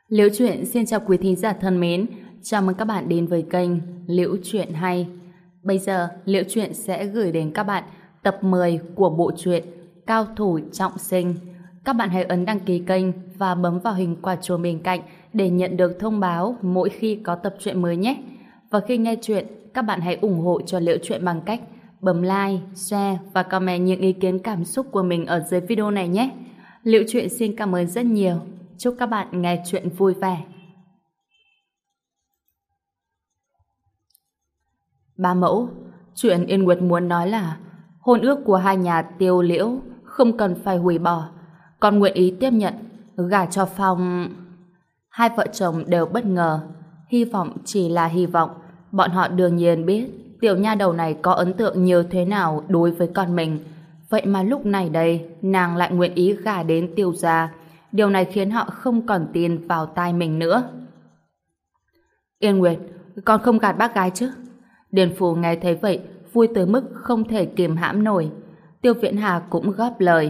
Liễu Chuyện xin chào quý thính giả thân mến, chào mừng các bạn đến với kênh Liễu Chuyện Hay. Bây giờ, Liễu Chuyện sẽ gửi đến các bạn tập 10 của bộ truyện Cao Thủ Trọng Sinh. Các bạn hãy ấn đăng ký kênh và bấm vào hình quả chuông bên cạnh để nhận được thông báo mỗi khi có tập truyện mới nhé. Và khi nghe chuyện, các bạn hãy ủng hộ cho Liễu Chuyện bằng cách bấm like, share và comment những ý kiến cảm xúc của mình ở dưới video này nhé. Liễu Chuyện xin cảm ơn rất nhiều. Chúc các bạn nghe chuyện vui vẻ. Ba mẫu, chuyện Yên Nguyệt muốn nói là hôn ước của hai nhà Tiêu Liễu không cần phải hủy bỏ, còn nguyện ý tiếp nhận gả cho Phong. Hai vợ chồng đều bất ngờ, hy vọng chỉ là hy vọng. Bọn họ đương nhiên biết tiểu nha đầu này có ấn tượng như thế nào đối với con mình. Vậy mà lúc này đây, nàng lại nguyện ý gả đến Tiêu gia. Điều này khiến họ không còn tin vào tai mình nữa. Yên Nguyệt, con không gạt bác gái chứ? Điền Phù nghe thấy vậy, vui tới mức không thể kìm hãm nổi. Tiêu Viễn Hà cũng góp lời.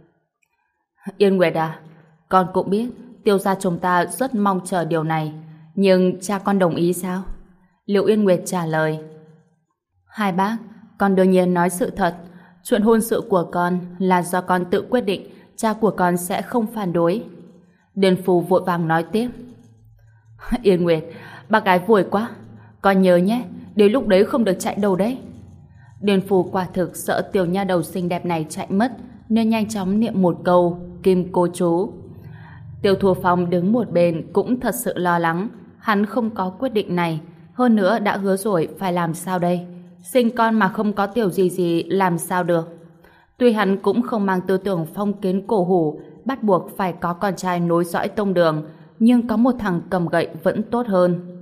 Yên Nguyệt à, con cũng biết Tiêu gia chúng ta rất mong chờ điều này, nhưng cha con đồng ý sao? Liệu Yên Nguyệt trả lời. Hai bác, con đương nhiên nói sự thật. Chuyện hôn sự của con là do con tự quyết định, cha của con sẽ không phản đối. Điền Phù vội vàng nói tiếp. Yên Nguyệt, bác gái vui quá. Con nhớ nhé, đến lúc đấy không được chạy đâu đấy. Điền Phù quả thực sợ tiểu nha đầu xinh đẹp này chạy mất, nên nhanh chóng niệm một câu kim cô chú. Tiêu Thu Phong đứng một bên cũng thật sự lo lắng. Hắn không có quyết định này, hơn nữa đã hứa rồi, phải làm sao đây? Sinh con mà không có tiểu gì gì làm sao được? Tuy hắn cũng không mang tư tưởng phong kiến cổ hủ, bắt buộc phải có con trai nối dõi tông đường, nhưng có một thằng cầm gậy vẫn tốt hơn.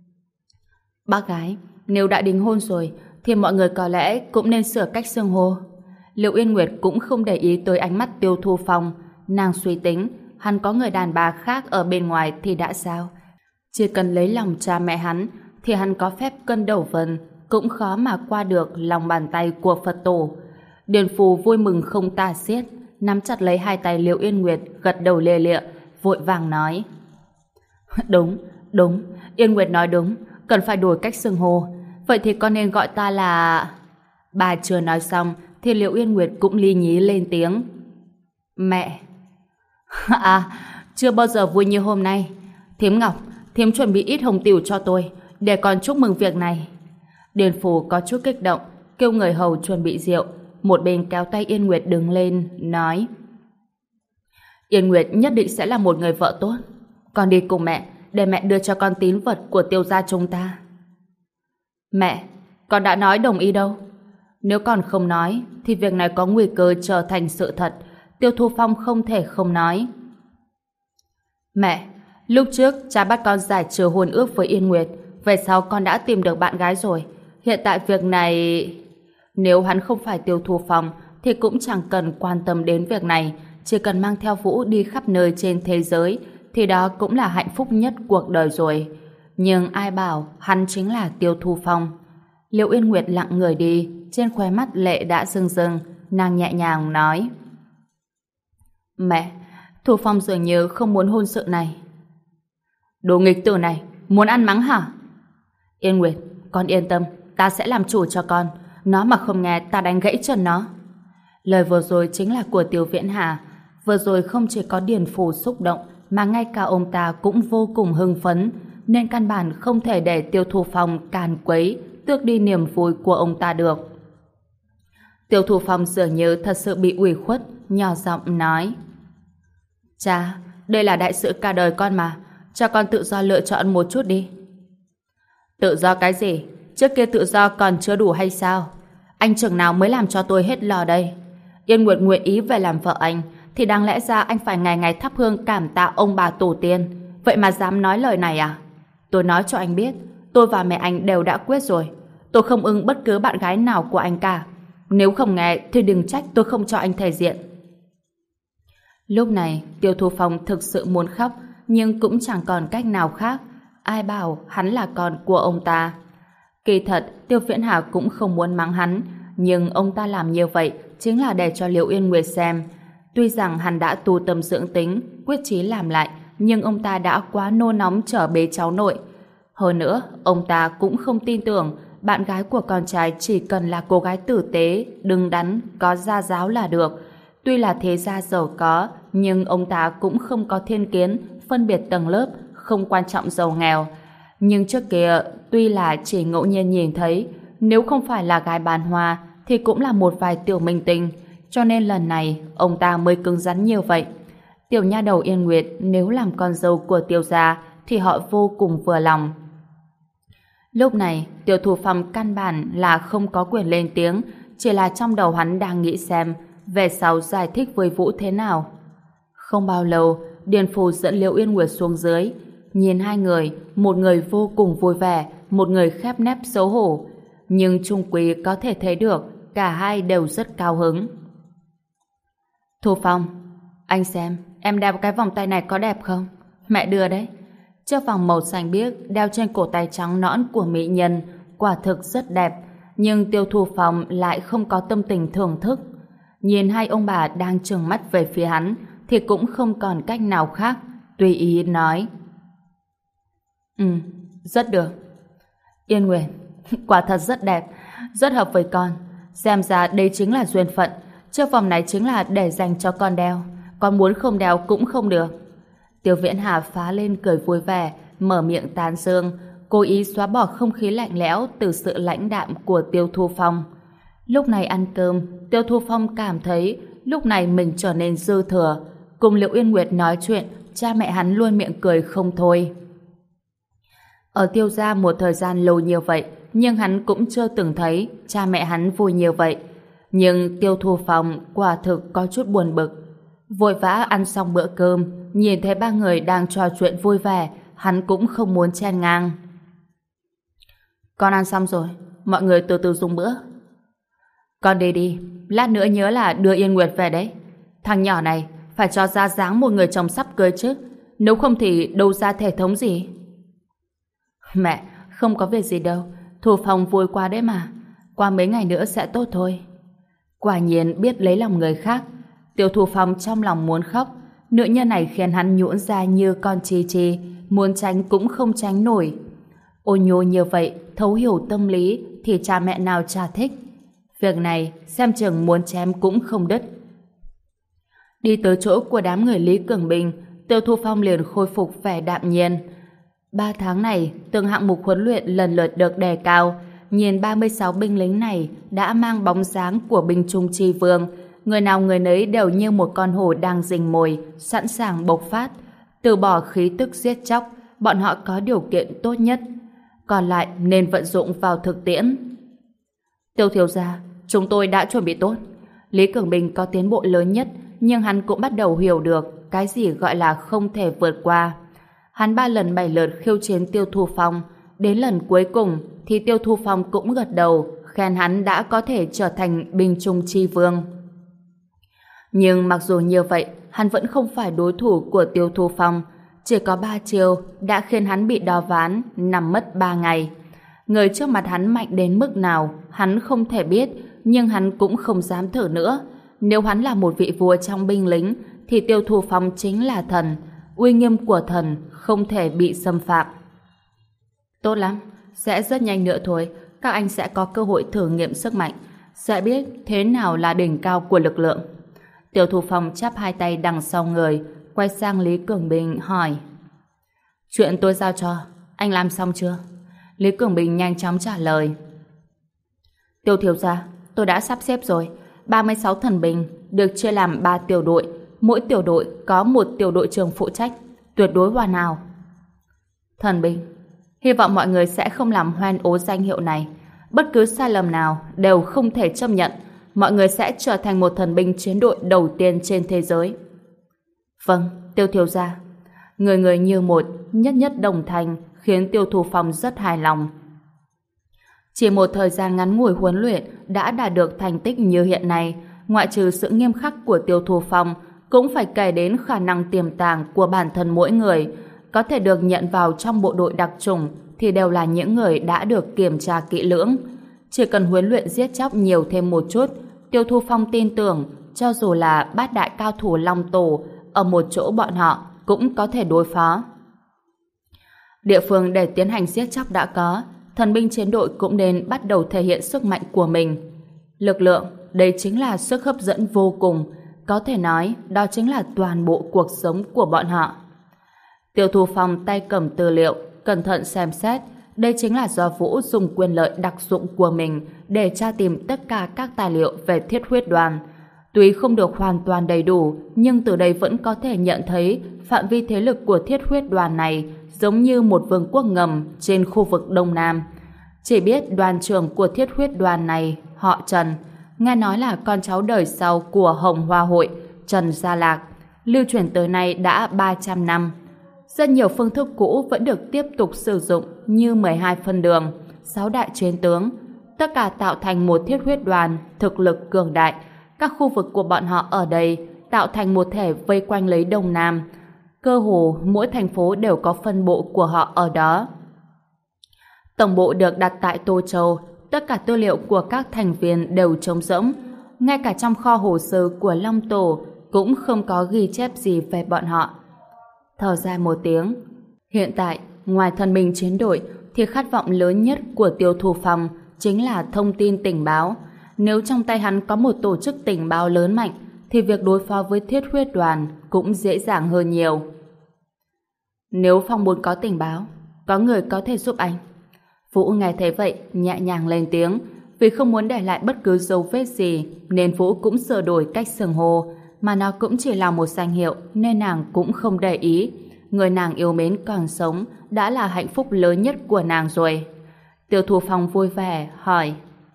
Bác gái, nếu đã đính hôn rồi, thì mọi người có lẽ cũng nên sửa cách xưng hô. Liệu Yên Nguyệt cũng không để ý tới ánh mắt Tiêu Thu Phong. Nàng suy tính, hắn có người đàn bà khác ở bên ngoài thì đã sao? Chỉ cần lấy lòng cha mẹ hắn, thì hắn có phép cân đầu vần, cũng khó mà qua được lòng bàn tay của Phật tổ. Điền Phù vui mừng không tả xiết, nắm chặt lấy hai tay Liễu Yên Nguyệt, gật đầu lê lịa, vội vàng nói. Đúng, Yên Nguyệt nói đúng, cần phải đổi cách xưng hô. Vậy thì con nên gọi ta là... Bà chưa nói xong, thì Liễu Yên Nguyệt cũng li nhí lên tiếng. Mẹ. À, chưa bao giờ vui như hôm nay. Thím Ngọc, thím chuẩn bị ít hồng tiểu cho tôi, để con chúc mừng việc này. Điền Phù có chút kích động, kêu người hầu chuẩn bị rượu. Một bên kéo tay Yên Nguyệt đứng lên, nói. Yên Nguyệt nhất định sẽ là một người vợ tốt. Con đi cùng mẹ, để mẹ đưa cho con tín vật của Tiêu gia chúng ta. Mẹ, con đã nói đồng ý đâu. Nếu con không nói, thì việc này có nguy cơ trở thành sự thật. Tiêu Thu Phong không thể không nói. Mẹ, lúc trước cha bắt con giải trừ hôn ước với Yên Nguyệt. Về sau con đã tìm được bạn gái rồi. Hiện tại việc này... Nếu hắn không phải Tiêu Thu Phong thì cũng chẳng cần quan tâm đến việc này. Chỉ cần mang theo Vũ đi khắp nơi trên thế giới thì đó cũng là hạnh phúc nhất cuộc đời rồi. Nhưng ai bảo hắn chính là Tiêu Thu Phong? Liễu Yên Nguyệt lặng người đi, trên khóe mắt lệ đã rưng rưng. Nàng nhẹ nhàng nói. Mẹ, Thu Phong dường như không muốn hôn sự này. Đồ nghịch tử này, muốn ăn mắng hả? Yên Nguyệt, con yên tâm, ta sẽ làm chủ cho con. Nó mà không nghe, ta đánh gãy chân nó. Lời vừa rồi chính là của Tiêu Viễn Hà. Vừa rồi không chỉ có Điền Phù xúc động, mà ngay cả ông ta cũng vô cùng hưng phấn, nên căn bản không thể để Tiêu Thu Phong càn quấy, tước đi niềm vui của ông ta được. Tiêu Thu Phong dường như thật sự bị ủy khuất, nhỏ giọng nói. Cha, đây là đại sự cả đời con mà, cho con tự do lựa chọn một chút đi. Tự do cái gì? Trước kia tự do còn chưa đủ hay sao? Anh chừng nào mới làm cho tôi hết lò đây? Yên Nguyệt nguyện ý về làm vợ anh, thì đáng lẽ ra anh phải ngày ngày thắp hương cảm tạ ông bà tổ tiên. Vậy mà dám nói lời này à? Tôi nói cho anh biết, tôi và mẹ anh đều đã quyết rồi. Tôi không ưng bất cứ bạn gái nào của anh cả. Nếu không nghe thì đừng trách tôi không cho anh thể diện. Lúc này Tiêu Thu Phong thực sự muốn khóc, nhưng cũng chẳng còn cách nào khác. Ai bảo hắn là con của ông ta? Kỳ thật Tiêu Viễn Hà cũng không muốn mắng hắn, nhưng ông ta làm như vậy chính là để cho Liễu Yên Nguyệt xem. Tuy rằng hắn đã tu tâm dưỡng tính, quyết chí làm lại, nhưng ông ta đã quá nôn nóng chở bế cháu nội. Hơn nữa, ông ta cũng không tin tưởng bạn gái của con trai chỉ cần là cô gái tử tế, đứng đắn, có gia giáo là được. Tuy là thế gia giàu có, nhưng ông ta cũng không có thiên kiến, phân biệt tầng lớp, không quan trọng giàu nghèo. Nhưng trước kia, tuy là chỉ ngẫu nhiên nhìn thấy, nếu không phải là gái bán hoa, thì cũng là một vài tiểu minh tinh, cho nên lần này ông ta mới cứng rắn như vậy. Tiểu nha đầu Yên Nguyệt nếu làm con dâu của Tiêu gia thì họ vô cùng vừa lòng. Lúc này, Tiêu Thu Phong căn bản là không có quyền lên tiếng, chỉ là trong đầu hắn đang nghĩ xem về sau giải thích với Vũ thế nào. Không bao lâu, Điền Phủ dẫn Liễu Yên Nguyệt xuống dưới, nhìn hai người, một người vô cùng vui vẻ, một người khép nép xấu hổ, nhưng chung quy có thể thấy được cả hai đều rất cao hứng. Thu Phong, anh xem, em đeo cái vòng tay này có đẹp không? Mẹ đưa đấy. Chiếc vòng màu xanh biếc đeo trên cổ tay trắng nõn của mỹ nhân quả thực rất đẹp, nhưng Tiêu Thu Phong lại không có tâm tình thưởng thức. Nhìn hai ông bà đang trừng mắt về phía hắn thì cũng không còn cách nào khác, tùy ý nói. Rất được. Yên Nguyệt, quả thật rất đẹp, rất hợp với con. Xem ra đây chính là duyên phận. Chiếc vòng này chính là để dành cho con đeo. Con muốn không đeo cũng không được. Tiêu Viễn Hà phá lên cười vui vẻ, mở miệng tán dương, cố ý xóa bỏ không khí lạnh lẽo từ sự lãnh đạm của Tiêu Thu Phong. Lúc này ăn cơm, Tiêu Thu Phong cảm thấy lúc này mình trở nên dư thừa. Cùng Liễu Yên Nguyệt nói chuyện, cha mẹ hắn luôn miệng cười không thôi. Ở Tiêu gia một thời gian lâu như vậy, nhưng hắn cũng chưa từng thấy cha mẹ hắn vui như vậy. Nhưng Tiêu Thu Phong quả thực có chút buồn bực. Vội vã ăn xong bữa cơm, nhìn thấy ba người đang trò chuyện vui vẻ, hắn cũng không muốn chen ngang. Con ăn xong rồi, mọi người từ từ dùng bữa. Con đi đi, lát nữa nhớ là đưa Yên Nguyệt về đấy. Thằng nhỏ này phải cho ra dáng một người chồng sắp cưới chứ, nếu không thì đâu ra thể thống gì. Mẹ, không có việc gì đâu, Thu Phong vui quá đấy mà, qua mấy ngày nữa sẽ tốt thôi. Quả nhiên biết lấy lòng người khác. Tiêu Thu Phong trong lòng muốn khóc, nữ nhân này khiến hắn nhũn ra như con chi chi, muốn tránh cũng không tránh nổi. Ôn nhô như vậy, thấu hiểu tâm lý thì cha mẹ nào chả thích. Việc này xem chừng muốn chém cũng không đứt. Đi tới chỗ của đám người Lý Cường Bình, Tiêu Thu Phong liền khôi phục vẻ đạm nhiên. 3 tháng này, từng hạng mục huấn luyện lần lượt được đề cao. Nhìn 36 binh lính này đã mang bóng dáng của binh Trung Chi Vương. Người nào người nấy đều như một con hổ đang rình mồi, sẵn sàng bộc phát. Từ bỏ khí tức giết chóc, bọn họ có điều kiện tốt nhất. Còn lại nên vận dụng vào thực tiễn. Tiêu thiếu gia, chúng tôi đã chuẩn bị tốt. Lý Cường Bình có tiến bộ lớn nhất, nhưng hắn cũng bắt đầu hiểu được cái gì gọi là không thể vượt qua. Hắn 3 lần 7 lượt khiêu chiến Tiêu Thu Phong, đến lần cuối cùng thì Tiêu Thu Phong cũng gật đầu, khen hắn đã có thể trở thành binh Trung Chi Vương. Nhưng mặc dù như vậy, hắn vẫn không phải đối thủ của Tiêu Thu Phong. Chỉ có 3 chiêu đã khiến hắn bị đo ván, nằm mất 3 ngày. Người trước mặt hắn mạnh đến mức nào, hắn không thể biết, nhưng hắn cũng không dám thử nữa. Nếu hắn là một vị vua trong binh lính, thì Tiêu Thu Phong chính là thần. Uy nghiêm của thần không thể bị xâm phạm. Tốt lắm, sẽ rất nhanh nữa thôi, các anh sẽ có cơ hội thử nghiệm sức mạnh, sẽ biết thế nào là đỉnh cao của lực lượng. Tiêu Thu Phong chắp hai tay đằng sau người, quay sang Lý Cường Bình hỏi: Chuyện tôi giao cho, anh làm xong chưa? Lý Cường Bình nhanh chóng trả lời: Tiêu thiếu gia, tôi đã sắp xếp rồi. 36 thần binh được chia làm 3 tiểu đội, mỗi tiểu đội có một tiểu đội trưởng phụ trách, tuyệt đối hoàn hảo. Thần binh, hy vọng mọi người sẽ không làm hoen ố danh hiệu này. Bất cứ sai lầm nào đều không thể chấp nhận. Mọi người sẽ trở thành một thần binh chiến đội đầu tiên trên thế giới. Vâng, Tiêu thiếu gia. Người người như một, nhất nhất đồng thanh, khiến Tiêu Thu Phong rất hài lòng. Chỉ một thời gian ngắn ngủi huấn luyện đã đạt được thành tích như hiện nay, ngoại trừ sự nghiêm khắc của Tiêu Thu Phong, cũng phải kể đến khả năng tiềm tàng của bản thân mỗi người. Có thể được nhận vào trong bộ đội đặc chủng thì đều là những người đã được kiểm tra kỹ lưỡng. Chỉ cần huấn luyện giết chóc nhiều thêm một chút, Tiêu Thu Phong tin tưởng cho dù là 8 đại cao thủ Long Tổ ở một chỗ bọn họ cũng có thể đối phó. Địa phương để tiến hành giết chóc đã có, thần binh chiến đội cũng nên bắt đầu thể hiện sức mạnh của mình. Lực lượng, đây chính là sức hấp dẫn vô cùng, có thể nói đó chính là toàn bộ cuộc sống của bọn họ. Tiêu Thu Phong tay cầm tư liệu, cẩn thận xem xét, đây chính là do Vũ dùng quyền lợi đặc dụng của mình để tra tìm tất cả các tài liệu về Thiết Huyết Đoàn. Tuy không được hoàn toàn đầy đủ, nhưng từ đây vẫn có thể nhận thấy phạm vi thế lực của Thiết Huyết Đoàn này giống như một vương quốc ngầm trên khu vực Đông Nam. Chỉ biết đoàn trưởng của Thiết Huyết Đoàn này họ Trần, nghe nói là con cháu đời sau của Hồng Hoa Hội, Trần Gia Lạc, lưu truyền tới nay đã 300 năm. Rất nhiều phương thức cũ vẫn được tiếp tục sử dụng như 12 phân đường, 6 đại chiến tướng, tất cả tạo thành một Thiết Huyết Đoàn thực lực cường đại. Các khu vực của bọn họ ở đây tạo thành một thể vây quanh lấy Đông Nam. Cơ hồ mỗi thành phố đều có phân bộ của họ ở đó. Tổng bộ được đặt tại Tô Châu, tất cả tư liệu của các thành viên đều trống rỗng. Ngay cả trong kho hồ sơ của Long Tổ cũng không có ghi chép gì về bọn họ. Thở dài một tiếng. Hiện tại, ngoài thần binh chiến đội thì khát vọng lớn nhất của Tiêu Thu Phong chính là thông tin tình báo. Nếu trong tay hắn có một tổ chức tình báo lớn mạnh thì việc đối phó với Thiết Huyết Đoàn cũng dễ dàng hơn nhiều. Nếu Phong muốn có tình báo, có người có thể giúp anh. Vũ nghe thấy vậy, nhẹ nhàng lên tiếng. Vì không muốn để lại bất cứ dấu vết gì nên Vũ cũng sửa đổi cách xưng hô, mà nó cũng chỉ là một danh hiệu nên nàng cũng không để ý. Người nàng yêu mến còn sống đã là hạnh phúc lớn nhất của nàng rồi. Tiêu Thu Phong vui vẻ hỏi: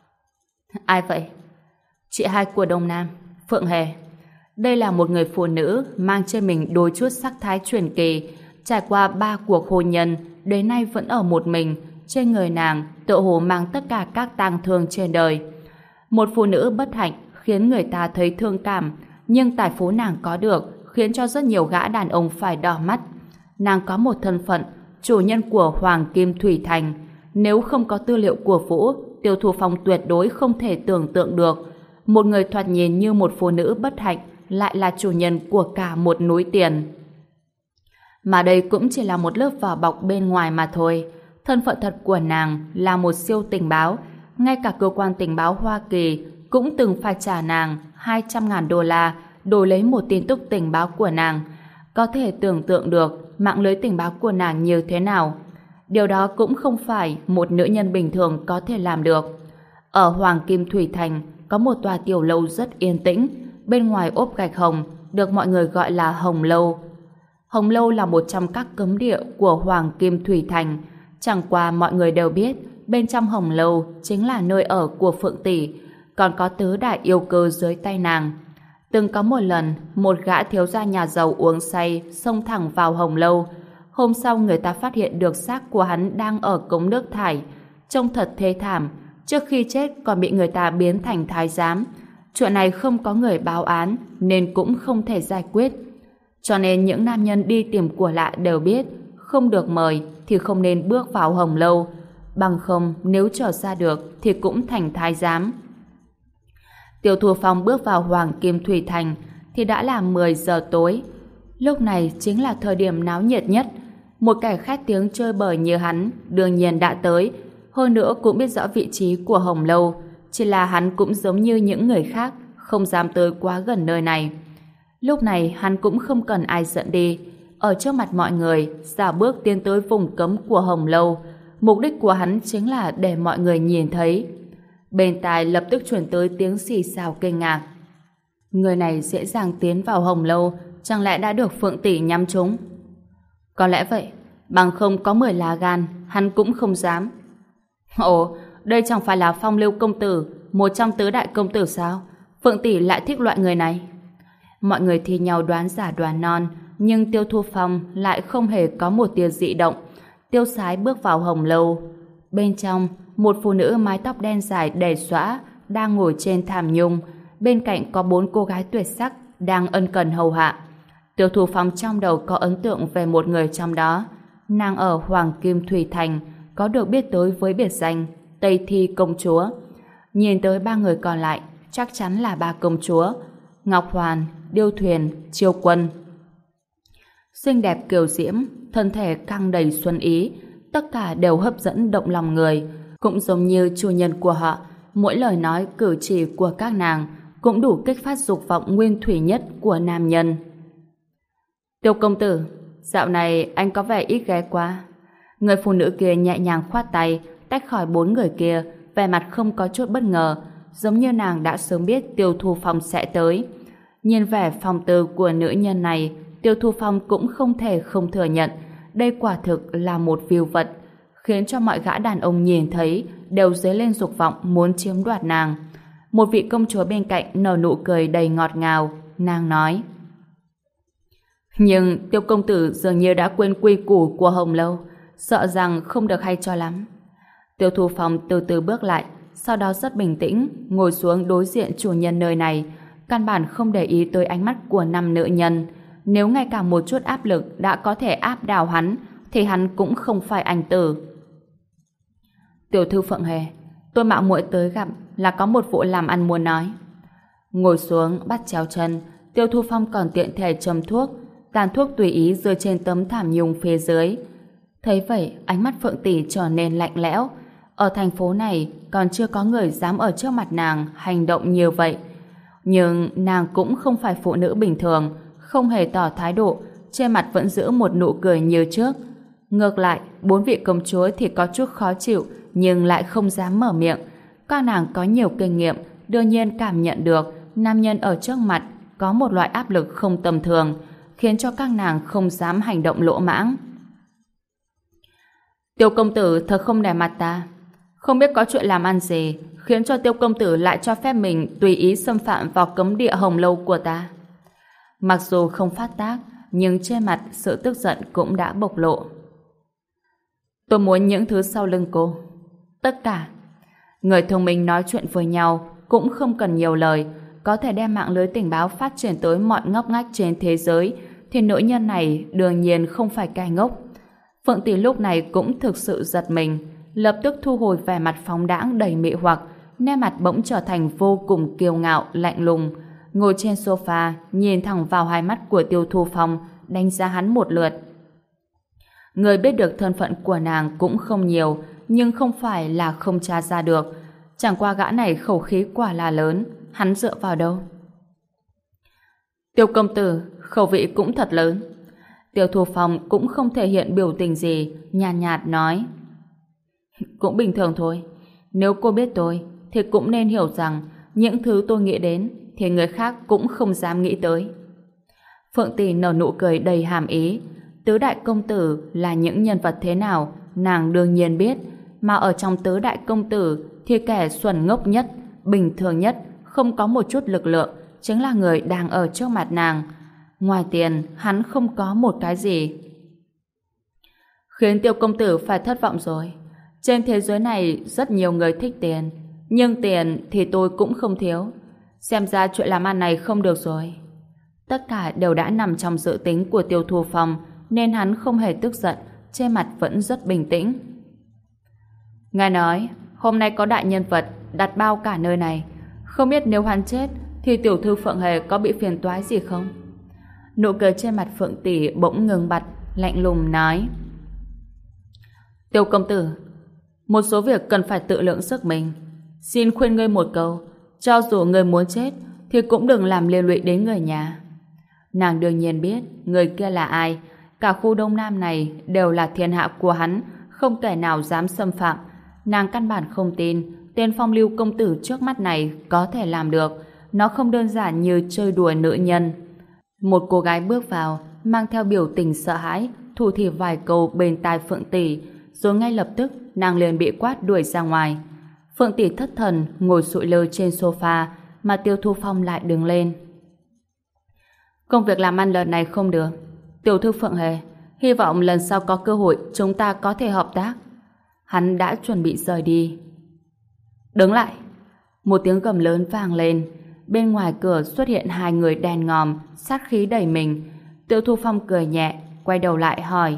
Ai vậy? Chị hai của Đông Nam, Phượng Hề. Đây là một người phụ nữ mang trên mình đôi chút sắc thái truyền kỳ, trải qua 3 cuộc hôn nhân, đến nay vẫn ở một mình. Trên người nàng tựa hồ mang tất cả các tang thương trên đời. Một phụ nữ bất hạnh khiến người ta thấy thương cảm, nhưng tài phú nàng có được khiến cho rất nhiều gã đàn ông phải đỏ mắt. Nàng có một thân phận chủ nhân của Hoàng Kim Thủy Thành. Nếu không có tư liệu của Vũ, Tiêu Thu Phong tuyệt đối không thể tưởng tượng được một người thoạt nhìn như một phụ nữ bất hạnh lại là chủ nhân của cả một núi tiền. Mà đây cũng chỉ là một lớp vỏ bọc bên ngoài mà thôi. Thân phận thật của nàng là một siêu tình báo. Ngay cả cơ quan tình báo Hoa Kỳ cũng từng phải trả nàng $200.000 đổi lấy một tin tức tình báo của nàng. Có thể tưởng tượng được mạng lưới tình báo của nàng như thế nào. Điều đó cũng không phải một nữ nhân bình thường có thể làm được. Ở Hoàng Kim Thủy Thành có một tòa tiểu lâu rất yên tĩnh, bên ngoài ốp gạch hồng, được mọi người gọi là Hồng Lâu. Hồng Lâu là một trong các cấm địa của Hoàng Kim Thủy Thành. Chẳng qua mọi người đều biết bên trong Hồng Lâu chính là nơi ở của Phượng Tỷ, còn có tứ đại yêu cơ dưới tay nàng. Từng có một lần, một gã thiếu gia nhà giàu uống say xông thẳng vào Hồng Lâu. Hôm sau người ta phát hiện được xác của hắn đang ở cống nước thải, trông thật thê thảm. Trước khi chết còn bị người ta biến thành thái giám. Chuyện này không có người báo án nên cũng không thể giải quyết. Cho nên những nam nhân đi tìm của lạ đều biết không được mời thì không nên bước vào Hồng Lâu, bằng không nếu trở ra được thì cũng thành thái giám. Tiêu Thu Phong bước vào Hoàng Kim Thủy Thành thì đã là 10 giờ tối. Lúc này chính là thời điểm náo nhiệt nhất. Một kẻ khét tiếng chơi bời như hắn đương nhiên đã tới, hơn nữa cũng biết rõ vị trí của Hồng Lâu, chỉ là hắn cũng giống như những người khác không dám tới quá gần nơi này. Lúc này hắn cũng không cần ai dẫn đi, ở trước mặt mọi người dạo bước tiến tới vùng cấm của Hồng Lâu. Mục đích của hắn chính là để mọi người nhìn thấy. Bên tai lập tức chuyển tới tiếng xì xào kinh ngạc. Người này dễ dàng tiến vào Hồng Lâu, chẳng lẽ đã được Phượng Tỷ nhắm trúng? Có lẽ vậy, bằng không có 10 lá gan hắn cũng không dám. Ồ, đây chẳng phải là Phong Lưu công tử, một trong tứ đại công tử sao? Phượng Tỷ lại thích loại người này. Mọi người thi nhau đoán giả đoán non, nhưng Tiêu Thu Phong lại không hề có một tia dị động. Tiêu sái bước vào Hồng Lâu. Bên trong, một phụ nữ mái tóc đen dài đầy xõa đang ngồi trên thảm nhung. Bên cạnh có 4 cô gái tuyệt sắc đang ân cần hầu hạ. Tiêu Thu Phong trong đầu có ấn tượng về một người trong đó. Nàng ở Hoàng Kim Thủy Thành có được biết tới với biệt danh Tây Thi công chúa. Nhìn tới 3 người còn lại chắc chắn là 3 công chúa: Ngọc Hoàn, Điêu Thuyền, Chiêu Quân. Xinh đẹp kiều diễm, thân thể căng đầy xuân ý, tất cả đều hấp dẫn động lòng người. Cũng giống như chủ nhân của họ, mỗi lời nói cử chỉ của các nàng cũng đủ kích phát dục vọng nguyên thủy nhất của nam nhân. Tiêu công tử, dạo này anh có vẻ ít ghé qua. Người phụ nữ kia nhẹ nhàng khoát tay, tách khỏi bốn người kia, vẻ mặt không có chút bất ngờ, giống như nàng đã sớm biết Tiêu Thu Phong sẽ tới. Nhìn vẻ phong tư của nữ nhân này, Tiêu Thu Phong cũng không thể không thừa nhận đây quả thực là một viu vật, khiến cho mọi gã đàn ông nhìn thấy đều dấy lên dục vọng muốn chiếm đoạt nàng. Một vị công chúa bên cạnh nở nụ cười đầy ngọt ngào, nàng nói: nhưng Tiêu công tử dường như đã quên quy củ của Hồng Lâu, sợ rằng không được hay cho lắm. Tiêu Thu Phong từ từ bước lại, sau đó rất bình tĩnh ngồi xuống đối diện chủ nhân nơi này, căn bản không để ý tới ánh mắt của năm nữ nhân. Nếu ngay cả một chút áp lực đã có thể áp đảo hắn, thì hắn cũng không phải anh tử. Tiểu thư Phượng Hề, tôi mạo muội tới gặp là có một vụ làm ăn muốn nói. Ngồi xuống bắt chéo chân, Tiêu Thu Phong còn tiện thể châm thuốc, tàn thuốc tùy ý rơi trên tấm thảm nhung phía dưới. Thấy vậy, ánh mắt Phượng tỷ trở nên lạnh lẽo. Ở thành phố này còn chưa có người dám ở trước mặt nàng hành động như vậy. Nhưng nàng cũng không phải phụ nữ bình thường, không hề tỏ thái độ, trên mặt vẫn giữ một nụ cười như trước. Ngược lại, bốn vị công chúa thì có chút khó chịu, nhưng lại không dám mở miệng. Các nàng có nhiều kinh nghiệm, đương nhiên cảm nhận được nam nhân ở trước mặt có một loại áp lực không tầm thường, khiến cho các nàng không dám hành động lỗ mãng. Tiêu công tử thật không nể mặt ta. Không biết có chuyện làm ăn gì khiến cho Tiêu công tử lại cho phép mình tùy ý xâm phạm vào cấm địa Hồng Lâu của ta. Mặc dù không phát tác, nhưng trên mặt sự tức giận cũng đã bộc lộ. Tôi muốn những thứ sau lưng cô. Tất cả. Người thông minh nói chuyện với nhau cũng không cần nhiều lời, có thể đem mạng lưới tình báo phát triển tới mọi ngóc ngách trên thế giới, thì nữ nhân này đương nhiên không phải kẻ ngốc. Phượng tỷ lúc này cũng thực sự giật mình, lập tức thu hồi vẻ mặt phóng đãng đầy mị hoặc, nét mặt bỗng trở thành vô cùng kiêu ngạo, lạnh lùng, ngồi trên sofa, nhìn thẳng vào hai mắt của Tiêu Thu Phong, đánh giá hắn một lượt. Người biết được thân phận của nàng cũng không nhiều, nhưng không phải là không tra ra được. Chẳng qua gã này khẩu khí quả là lớn, hắn dựa vào đâu? Tiêu công tử, khẩu vị cũng thật lớn. Tiêu Thu Phong cũng không thể hiện biểu tình gì, nhàn nhạt nói: cũng bình thường thôi. Nếu cô biết tôi, thì cũng nên hiểu rằng những thứ tôi nghĩ đến thì người khác cũng không dám nghĩ tới. Phượng tỷ nở nụ cười đầy hàm ý. Tứ đại công tử là những nhân vật thế nào, nàng đương nhiên biết, mà ở trong tứ đại công tử thì kẻ xuẩn ngốc nhất, bình thường nhất, không có một chút lực lượng, chính là người đang ở trước mặt nàng. Ngoài tiền, hắn không có một cái gì. Khiến Tiêu công tử phải thất vọng rồi. Trên thế giới này rất nhiều người thích tiền, nhưng tiền thì tôi cũng không thiếu. Xem ra chuyện làm ăn này không được rồi. Tất cả đều đã nằm trong dự tính của Tiêu Thu Phong, nên hắn không hề tức giận, trên mặt vẫn rất bình tĩnh. Ngài nói, hôm nay có đại nhân vật đặt bao cả nơi này. Không biết nếu hắn chết, thì tiểu thư Phượng Hề có bị phiền toái gì không? Nụ cười trên mặt Phượng tỷ bỗng ngừng bặt, lạnh lùng nói: Tiêu công tử, một số việc cần phải tự lượng sức mình. Xin khuyên ngươi một câu, cho dù ngươi muốn chết, thì cũng đừng làm liên lụy đến người nhà. Nàng đương nhiên biết người kia là ai. Cả khu Đông Nam này đều là thiên hạ của hắn, không kẻ nào dám xâm phạm. Nàng căn bản không tin tên phong lưu công tử trước mắt này có thể làm được. Nó không đơn giản như chơi đùa nữ nhân. Một cô gái bước vào, mang theo biểu tình sợ hãi, thủ thỉ vài câu bên tai Phượng tỷ, rồi ngay lập tức nàng liền bị quát đuổi ra ngoài. Phượng tỷ thất thần ngồi sụi lơ trên sofa, mà Tiêu Thu Phong lại đứng lên. Công việc làm ăn lần này không được. Tiểu thư Phượng Hề, hy vọng lần sau có cơ hội chúng ta có thể hợp tác. Hắn đã chuẩn bị rời đi. Đứng lại! Một tiếng gầm lớn vang lên. Bên ngoài cửa xuất hiện hai người đen ngòm, sát khí đầy mình. Tiêu Thu Phong cười nhẹ, quay đầu lại hỏi: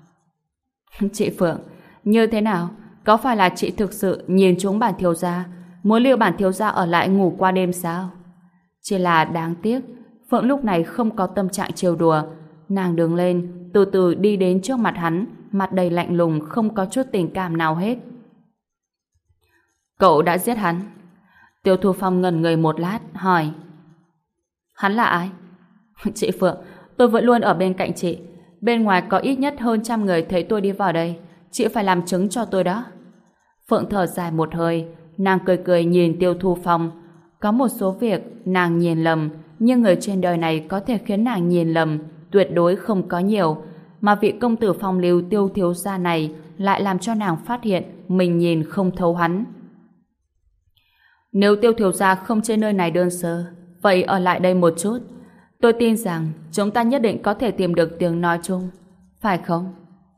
Chị Phượng, như thế nào? Có phải là chị thực sự nhìn trúng bản thiếu gia, muốn lưu bản thiếu gia ở lại ngủ qua đêm sao? Chỉ là đáng tiếc, Phượng lúc này không có tâm trạng trêu đùa. Nàng đứng lên, từ từ đi đến trước mặt hắn, mặt đầy lạnh lùng, không có chút tình cảm nào hết. Cậu đã giết hắn? Tiêu Thu Phong ngẩn người một lát, hỏi. Hắn là ai? Chị Phượng, tôi vẫn luôn ở bên cạnh chị. Bên ngoài có ít nhất hơn 100 người thấy tôi đi vào đây. Chị phải làm chứng cho tôi đó. Phượng thở dài một hơi, nàng cười cười nhìn Tiêu Thu Phong. Có một số việc nàng nhìn lầm, nhưng người trên đời này có thể khiến nàng nhìn lầm tuyệt đối không có nhiều, mà vị công tử phong lưu Tiêu thiếu gia này lại làm cho nàng phát hiện mình nhìn không thấu hắn. Nếu Tiêu thiếu gia không trên nơi này đơn sơ, vậy ở lại đây một chút. Tôi tin rằng chúng ta nhất định có thể tìm được tiếng nói chung, phải không?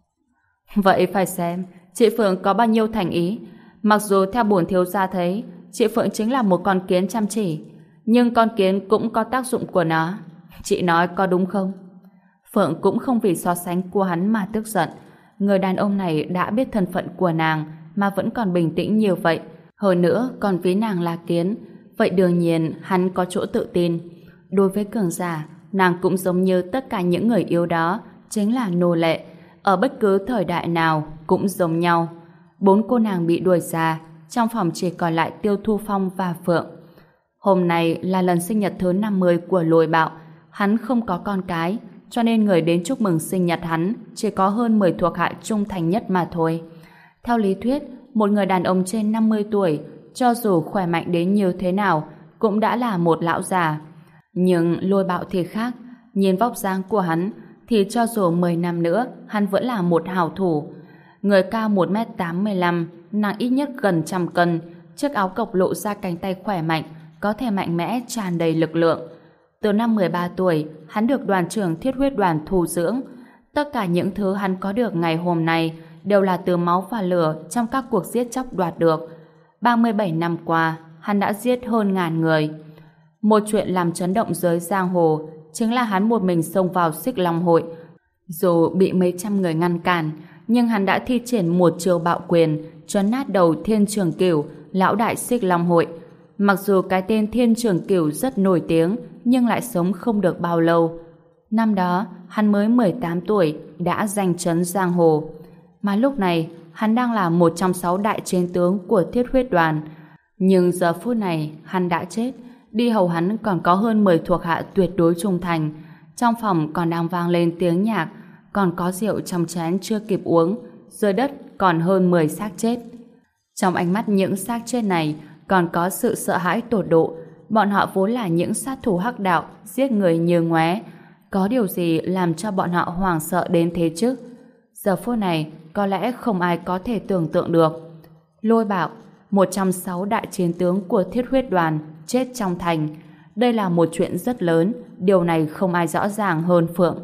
Vậy phải xem chị Phượng có bao nhiêu thành ý. Mặc dù theo bổn thiếu gia thấy chị Phượng chính là một con kiến chăm chỉ, nhưng con kiến cũng có tác dụng của nó. Chị nói có đúng không? Phượng cũng không vì so sánh của hắn mà tức giận. Người đàn ông này đã biết thân phận của nàng mà vẫn còn bình tĩnh như vậy, hơn nữa còn ví nàng là kiến, vậy đương nhiên hắn có chỗ tự tin. Đối với cường giả, nàng cũng giống như tất cả những người yếu đó, chính là nô lệ, ở bất cứ thời đại nào cũng giống nhau. 4 cô nàng bị đuổi ra, trong phòng chỉ còn lại Tiêu Thu Phong và Phượng. Hôm nay là lần sinh nhật thứ 50 của Lôi Bạo, hắn không có con cái, cho nên người đến chúc mừng sinh nhật hắn chỉ có hơn 10 thuộc hạ trung thành nhất mà thôi. Theo lý thuyết, một người đàn ông trên 50 tuổi, cho dù khỏe mạnh đến như thế nào, cũng đã là một lão già. Nhưng Lôi Bạo thì khác, nhìn vóc dáng của hắn, thì cho dù 10 năm nữa, hắn vẫn là một hảo thủ. Người cao 1m85, nặng ít nhất gần 100 cân, chiếc áo cộc lộ ra cánh tay khỏe mạnh, có thể mạnh mẽ tràn đầy lực lượng. Từ năm 13 tuổi, hắn được đoàn trưởng Thiết Huyết Đoàn thu dưỡng. Tất cả những thứ hắn có được ngày hôm nay đều là từ máu và lửa trong các cuộc giết chóc đoạt được. 37 năm qua, hắn đã giết hơn 1000 người. Một chuyện làm chấn động giới giang hồ chính là hắn một mình xông vào Xích Long Hội. Dù bị mấy trăm người ngăn cản, nhưng hắn đã thi triển một chiêu bạo quyền trấn nát đầu Thiên Trường Cửu, lão đại Xích Long Hội. Mặc dù cái tên Thiên Trường Cửu rất nổi tiếng, nhưng lại sống không được bao lâu. Năm đó, hắn mới 18 tuổi, đã giành chấn giang hồ. Mà lúc này, hắn đang là một trong 6 đại chiến tướng của Thiết Huyết Đoàn. Nhưng giờ phút này, hắn đã chết. Đi hầu hắn còn có hơn 10 thuộc hạ tuyệt đối trung thành. Trong phòng còn đang vang lên tiếng nhạc, còn có rượu trong chén chưa kịp uống. Dưới đất còn hơn 10 xác chết. Trong ánh mắt những xác chết này còn có sự sợ hãi tột độ. Bọn họ vốn là những sát thủ hắc đạo, giết người như ngoé. Có điều gì làm cho bọn họ hoảng sợ đến thế chứ? Giờ phút này có lẽ không ai có thể tưởng tượng được. Lôi Bạo, một trong 6 đại chiến tướng của Thiết Huyết Đoàn, chết trong thành. Đây là một chuyện rất lớn, điều này không ai rõ ràng hơn Phượng.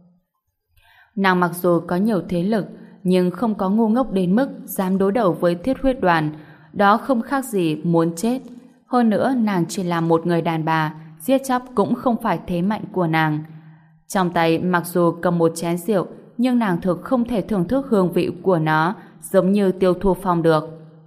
Nàng mặc dù có nhiều thế lực, nhưng không có ngu ngốc đến mức dám đối đầu với Thiết Huyết Đoàn. Đó không khác gì muốn chết. Hơn nữa, nàng chỉ là một người đàn bà, giết chóc cũng không phải thế mạnh của nàng. Trong tay mặc dù cầm một chén rượu, nhưng nàng thực không thể thưởng thức hương vị của nó giống như Tiêu Thu Phong được.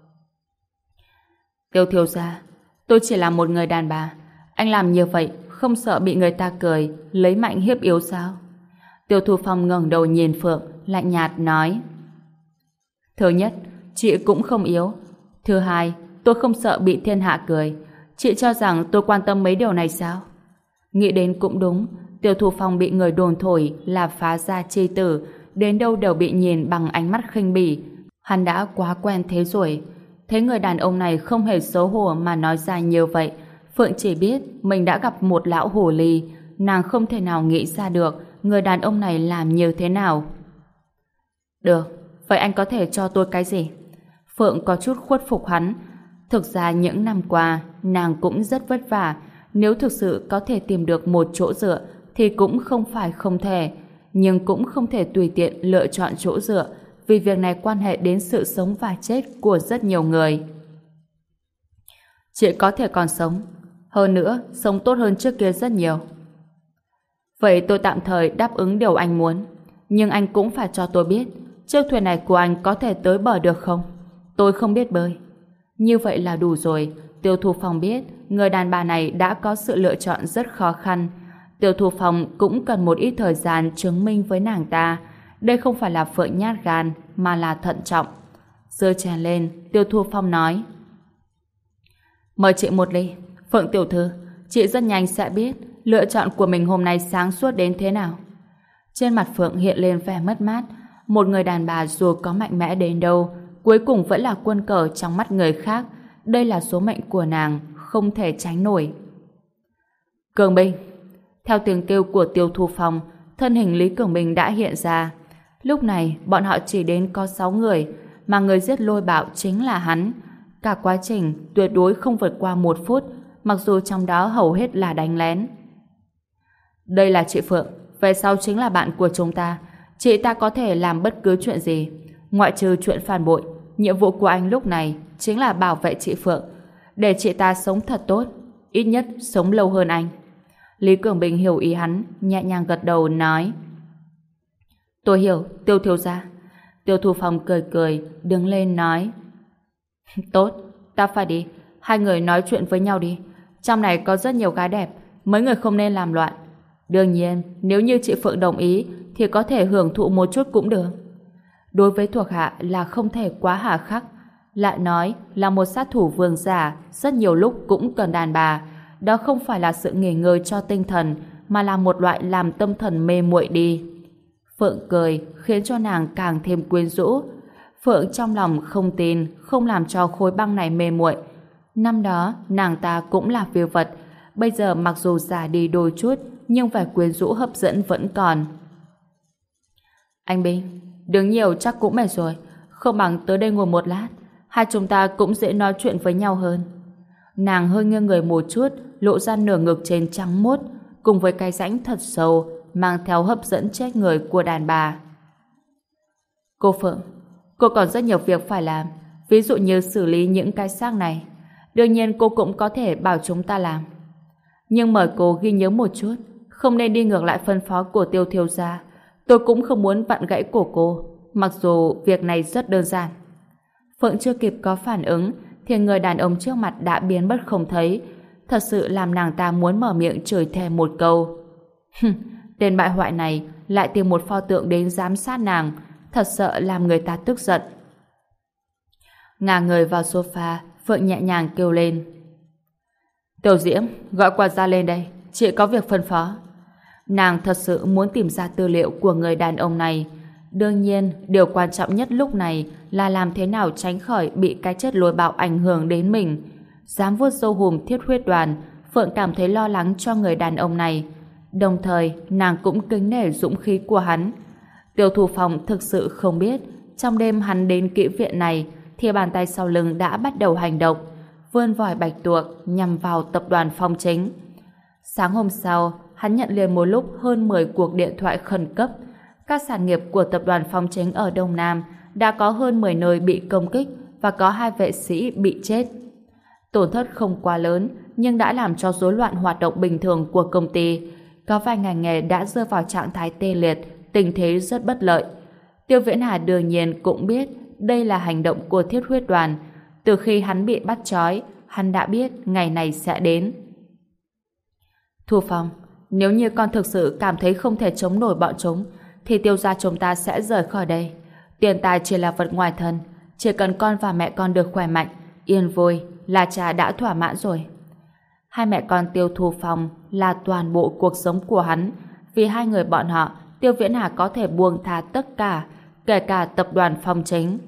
Tiêu thiếu gia, tôi chỉ là một người đàn bà. Anh làm như vậy không sợ bị người ta cười, lấy mạnh hiếp yếu sao? Tiêu Thu Phong ngẩng đầu nhìn Phượng, lạnh nhạt nói. Thứ nhất, chị cũng không yếu. Thứ hai, tôi không sợ bị thiên hạ cười. Chị cho rằng tôi quan tâm mấy điều này sao? Nghĩ đến cũng đúng. Tiêu Thu Phong bị người đồn thổi là phá gia chi tử, đến đâu đều bị nhìn bằng ánh mắt khinh bỉ. Hắn đã quá quen thế rồi. Thấy người đàn ông này không hề xấu hổ mà nói ra như vậy, Phượng chỉ biết mình đã gặp một lão hồ ly. Nàng không thể nào nghĩ ra được người đàn ông này làm như thế nào. Được, vậy anh có thể cho tôi cái gì? Phượng có chút khuất phục hắn. Thực ra những năm qua, nàng cũng rất vất vả. Nếu thực sự có thể tìm được một chỗ dựa, thì cũng không phải không thể. Nhưng cũng không thể tùy tiện lựa chọn chỗ dựa, vì việc này quan hệ đến sự sống và chết của rất nhiều người. Chị có thể còn sống. Hơn nữa, sống tốt hơn trước kia rất nhiều. Vậy tôi tạm thời đáp ứng điều anh muốn. Nhưng anh cũng phải cho tôi biết, chiếc thuyền này của anh có thể tới bờ được không? Tôi không biết bơi. Như vậy là đủ rồi. Tiêu Thu Phong biết người đàn bà này đã có sự lựa chọn rất khó khăn. Tiêu Thu Phong cũng cần một ít thời gian chứng minh với nàng ta. Đây không phải là Phượng nhát gan, mà là thận trọng. Giơ chén lên, Tiêu Thu Phong nói: mời chị một ly. Phượng tiểu thư, chị rất nhanh sẽ biết lựa chọn của mình hôm nay sáng suốt đến thế nào. Trên mặt Phượng hiện lên vẻ mất mát. Một người đàn bà dù có mạnh mẽ đến đâu, cuối cùng vẫn là quân cờ trong mắt người khác. Đây là số mệnh của nàng, không thể tránh nổi. Cường binh. Theo tiếng kêu của Tiêu Thu Phong, thân hình Lý Cường Bình đã hiện ra. Lúc này, bọn họ chỉ đến có 6 người, mà người giết Lôi Bạo chính là hắn. Cả quá trình tuyệt đối không vượt qua 1 phút, mặc dù trong đó hầu hết là đánh lén. Đây là chị Phượng, về sau chính là bạn của chúng ta. Chị ta có thể làm bất cứ chuyện gì, ngoại trừ chuyện phản bội. Nhiệm vụ của anh lúc này chính là bảo vệ chị Phượng, để chị ta sống thật tốt, ít nhất sống lâu hơn anh. Lý Cường Bình hiểu ý hắn, nhẹ nhàng gật đầu nói: tôi hiểu, Tiêu thiếu gia. Tiêu Thu Phong cười cười, đứng lên nói: tốt, ta phải đi. Hai người nói chuyện với nhau đi. Trong này có rất nhiều gái đẹp, mấy người không nên làm loạn. Đương nhiên, nếu như chị Phượng đồng ý thì có thể hưởng thụ một chút cũng được. Đối với thuộc hạ là không thể quá hà khắc. Lại nói là một sát thủ vương giả, rất nhiều lúc cũng cần đàn bà. Đó không phải là sự nghỉ ngơi cho tinh thần, mà là một loại làm tâm thần mê muội đi. Phượng cười khiến cho nàng càng thêm quyến rũ. Phượng trong lòng không tin, không làm cho khối băng này mê muội. Năm đó nàng ta cũng là phiêu vật, bây giờ mặc dù già đi đôi chút, nhưng vẻ quyến rũ hấp dẫn vẫn còn. Anh Bình, đứng nhiều chắc cũng mệt rồi, không bằng tới đây ngồi một lát, hai chúng ta cũng dễ nói chuyện với nhau hơn. Nàng hơi nghiêng người một chút, lộ ra nửa ngực trên trắng muốt, cùng với cái rãnh thật sâu, mang theo hấp dẫn chết người của đàn bà. Cô Phượng, cô còn rất nhiều việc phải làm, ví dụ như xử lý những cái xác này. Đương nhiên cô cũng có thể bảo chúng ta làm. Nhưng mời cô ghi nhớ một chút, không nên đi ngược lại phân phó của Tiêu thiếu gia. Tôi cũng không muốn vặn gãy cổ cô, mặc dù việc này rất đơn giản. Phượng chưa kịp có phản ứng, thì người đàn ông trước mặt đã biến mất không thấy. Thật sự làm nàng ta muốn mở miệng chửi thề một câu. Tên bại hoại này lại tìm một pho tượng đến giám sát nàng, thật sợ làm người ta tức giận. Ngả người vào sofa, Phượng nhẹ nhàng kêu lên: Tiểu Diễm, gọi quạt ra lên đây, chị có việc phân phó. Nàng thật sự muốn tìm ra tư liệu của người đàn ông này. Đương nhiên, điều quan trọng nhất lúc này là làm thế nào tránh khỏi bị cái chết Lôi Bạo ảnh hưởng đến mình. Dám vuốt râu hùm Thiết Huyết Đoàn, Phượng cảm thấy lo lắng cho người đàn ông này. Đồng thời, nàng cũng kính nể dũng khí của hắn. Tiêu Thu Phong thực sự không biết, trong đêm hắn đến kỹ viện này, thì bàn tay sau lưng đã bắt đầu hành động, vươn vòi bạch tuộc nhằm vào tập đoàn Phong Chính. Sáng hôm sau, hắn nhận liền một lúc hơn 10 cuộc điện thoại khẩn cấp. Các sản nghiệp của tập đoàn Phong Chính ở Đông Nam đã có hơn 10 nơi bị công kích và có 2 vệ sĩ bị chết. Tổn thất không quá lớn, nhưng đã làm cho rối loạn hoạt động bình thường của công ty. Có vài ngành nghề đã rơi vào trạng thái tê liệt, tình thế rất bất lợi. Tiêu Viễn Hà đương nhiên cũng biết đây là hành động của Thiết Huyết Đoàn. Từ khi hắn bị bắt trói, hắn đã biết ngày này sẽ đến. Thu Phong, nếu như con thực sự cảm thấy không thể chống nổi bọn chúng, thì Tiêu gia chúng ta sẽ rời khỏi đây. Tiền tài chỉ là vật ngoài thân, chỉ cần con và mẹ con được khỏe mạnh, yên vui là cha đã thỏa mãn rồi. Hai mẹ con Tiêu Thu Phong là toàn bộ cuộc sống của hắn. Vì hai người bọn họ, Tiêu Viễn Hà có thể buông tha tất cả, kể cả tập đoàn Phong Chính.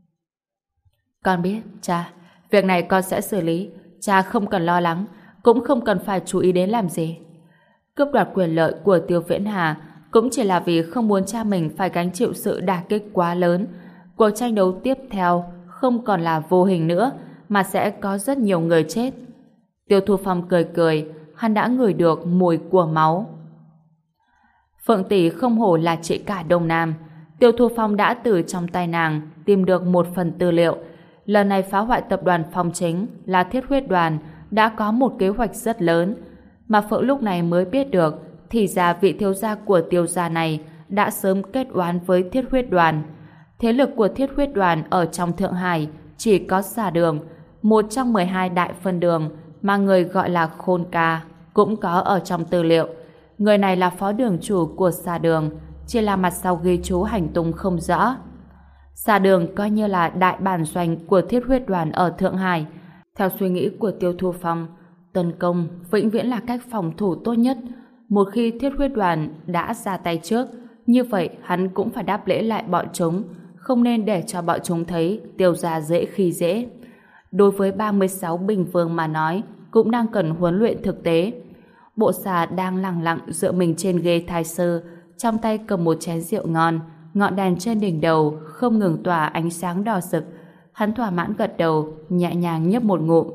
Con biết, cha, việc này con sẽ xử lý. Cha không cần lo lắng, cũng không cần phải chú ý đến làm gì. Cướp đoạt quyền lợi của Tiêu Viễn Hà cũng chỉ là vì không muốn cha mình phải gánh chịu sự đả kích quá lớn. Cuộc tranh đấu tiếp theo không còn là vô hình nữa, mà sẽ có rất nhiều người chết. Tiêu Thu Phong cười cười, hắn đã ngửi được mùi của máu. Phượng tỷ không hổ là chị cả Đông Nam. Tiêu Thu Phong đã từ trong tay nàng tìm được một phần tư liệu. Lần này phá hoại tập đoàn Phong Chính là Thiết Huyết Đoàn đã có một kế hoạch rất lớn, mà Phượng lúc này mới biết được thì ra vị thiếu gia của Tiêu gia này đã sớm kết oán với Thiết Huyết Đoàn. Thế lực của Thiết Huyết Đoàn ở trong Thượng Hải chỉ có Xà Đường, một trong 12 đại phân đường mà người gọi là Khôn Ca, cũng có ở trong tư liệu. Người này là phó đường chủ của Sa Đường, chỉ là mặt sau ghi chú hành tung không rõ. Sa Đường coi như là đại bản doanh của Thiết Huyết Đoàn ở Thượng Hải. Theo suy nghĩ của Tiêu Thu Phong, tấn công vĩnh viễn là cách phòng thủ tốt nhất. Một khi Thiết Huyết Đoàn đã ra tay trước, như vậy hắn cũng phải đáp lễ lại bọn chúng, không nên để cho bọn chúng thấy Tiêu gia dễ khi dễ. Đối với 36 bình vương mà nói, cũng đang cần huấn luyện thực tế. Bộ xà đang lặng lặng dựa mình trên ghế thái sư, trong tay cầm một chén rượu ngon, ngọn đèn trên đỉnh đầu không ngừng tỏa ánh sáng đỏ rực. Hắn thỏa mãn gật đầu, nhẹ nhàng nhấp một ngụm.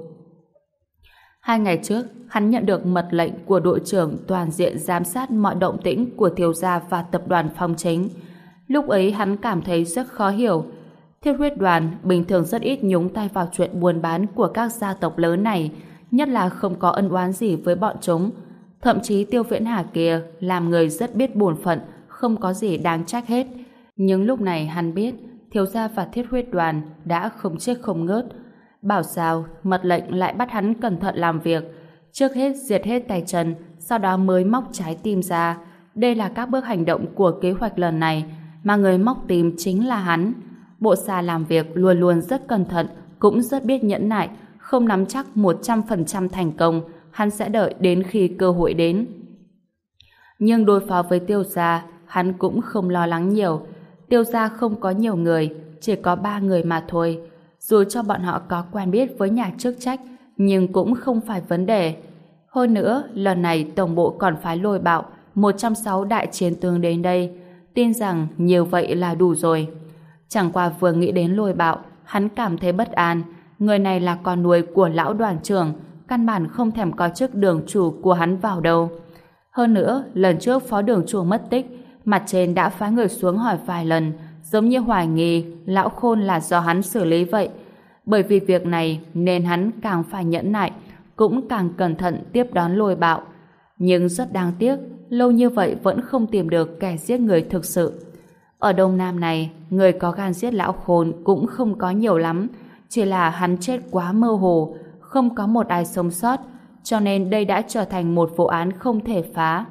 2 ngày trước, hắn nhận được mật lệnh của đội trưởng toàn diện giám sát mọi động tĩnh của thiếu gia và tập đoàn Phong Chính. Lúc ấy hắn cảm thấy rất khó hiểu. Thiết Huyết Đoàn bình thường rất ít nhúng tay vào chuyện buôn bán của các gia tộc lớn này, nhất là không có ân oán gì với bọn chúng. Thậm chí Tiêu Viễn Hà kia làm người rất biết bổn phận, không có gì đáng trách hết. Nhưng lúc này hắn biết thiếu gia và Thiết Huyết Đoàn đã không chết không ngớt. Bảo sao mật lệnh lại bắt hắn cẩn thận làm việc, trước hết diệt hết tay chân, sau đó mới móc trái tim ra. Đây là các bước hành động của kế hoạch lần này, mà người móc tim chính là hắn. Bộ xà làm việc luôn luôn rất cẩn thận, cũng rất biết nhẫn nại, không nắm chắc 100% thành công, hắn sẽ đợi đến khi cơ hội đến. Nhưng đối phó với Tiêu gia, hắn cũng không lo lắng nhiều. Tiêu gia không có nhiều người, chỉ có 3 người mà thôi. Dù cho bọn họ có quen biết với nhà chức trách, nhưng cũng không phải vấn đề. Hơn nữa, lần này tổng bộ còn phái Lôi Bạo, 106 đại chiến tướng đến đây. Tin rằng nhiều vậy là đủ rồi. Chẳng qua vừa nghĩ đến Lôi Bạo, hắn cảm thấy bất an. Người này là con nuôi của lão đoàn trưởng, căn bản không thèm coi chức đường chủ của hắn vào đâu. Hơn nữa, lần trước phó đường chủ mất tích, mặt trên đã phái người xuống hỏi vài lần, giống như hoài nghi lão Khôn là do hắn xử lý vậy. Bởi vì việc này nên hắn càng phải nhẫn nại, cũng càng cẩn thận tiếp đón Lôi Bạo. Nhưng rất đáng tiếc, lâu như vậy vẫn không tìm được kẻ giết người thực sự. Ở Đông Nam này, người có gan giết lão Khôn cũng không có nhiều lắm, chỉ là hắn chết quá mơ hồ, không có một ai sống sót, cho nên đây đã trở thành một vụ án không thể phá.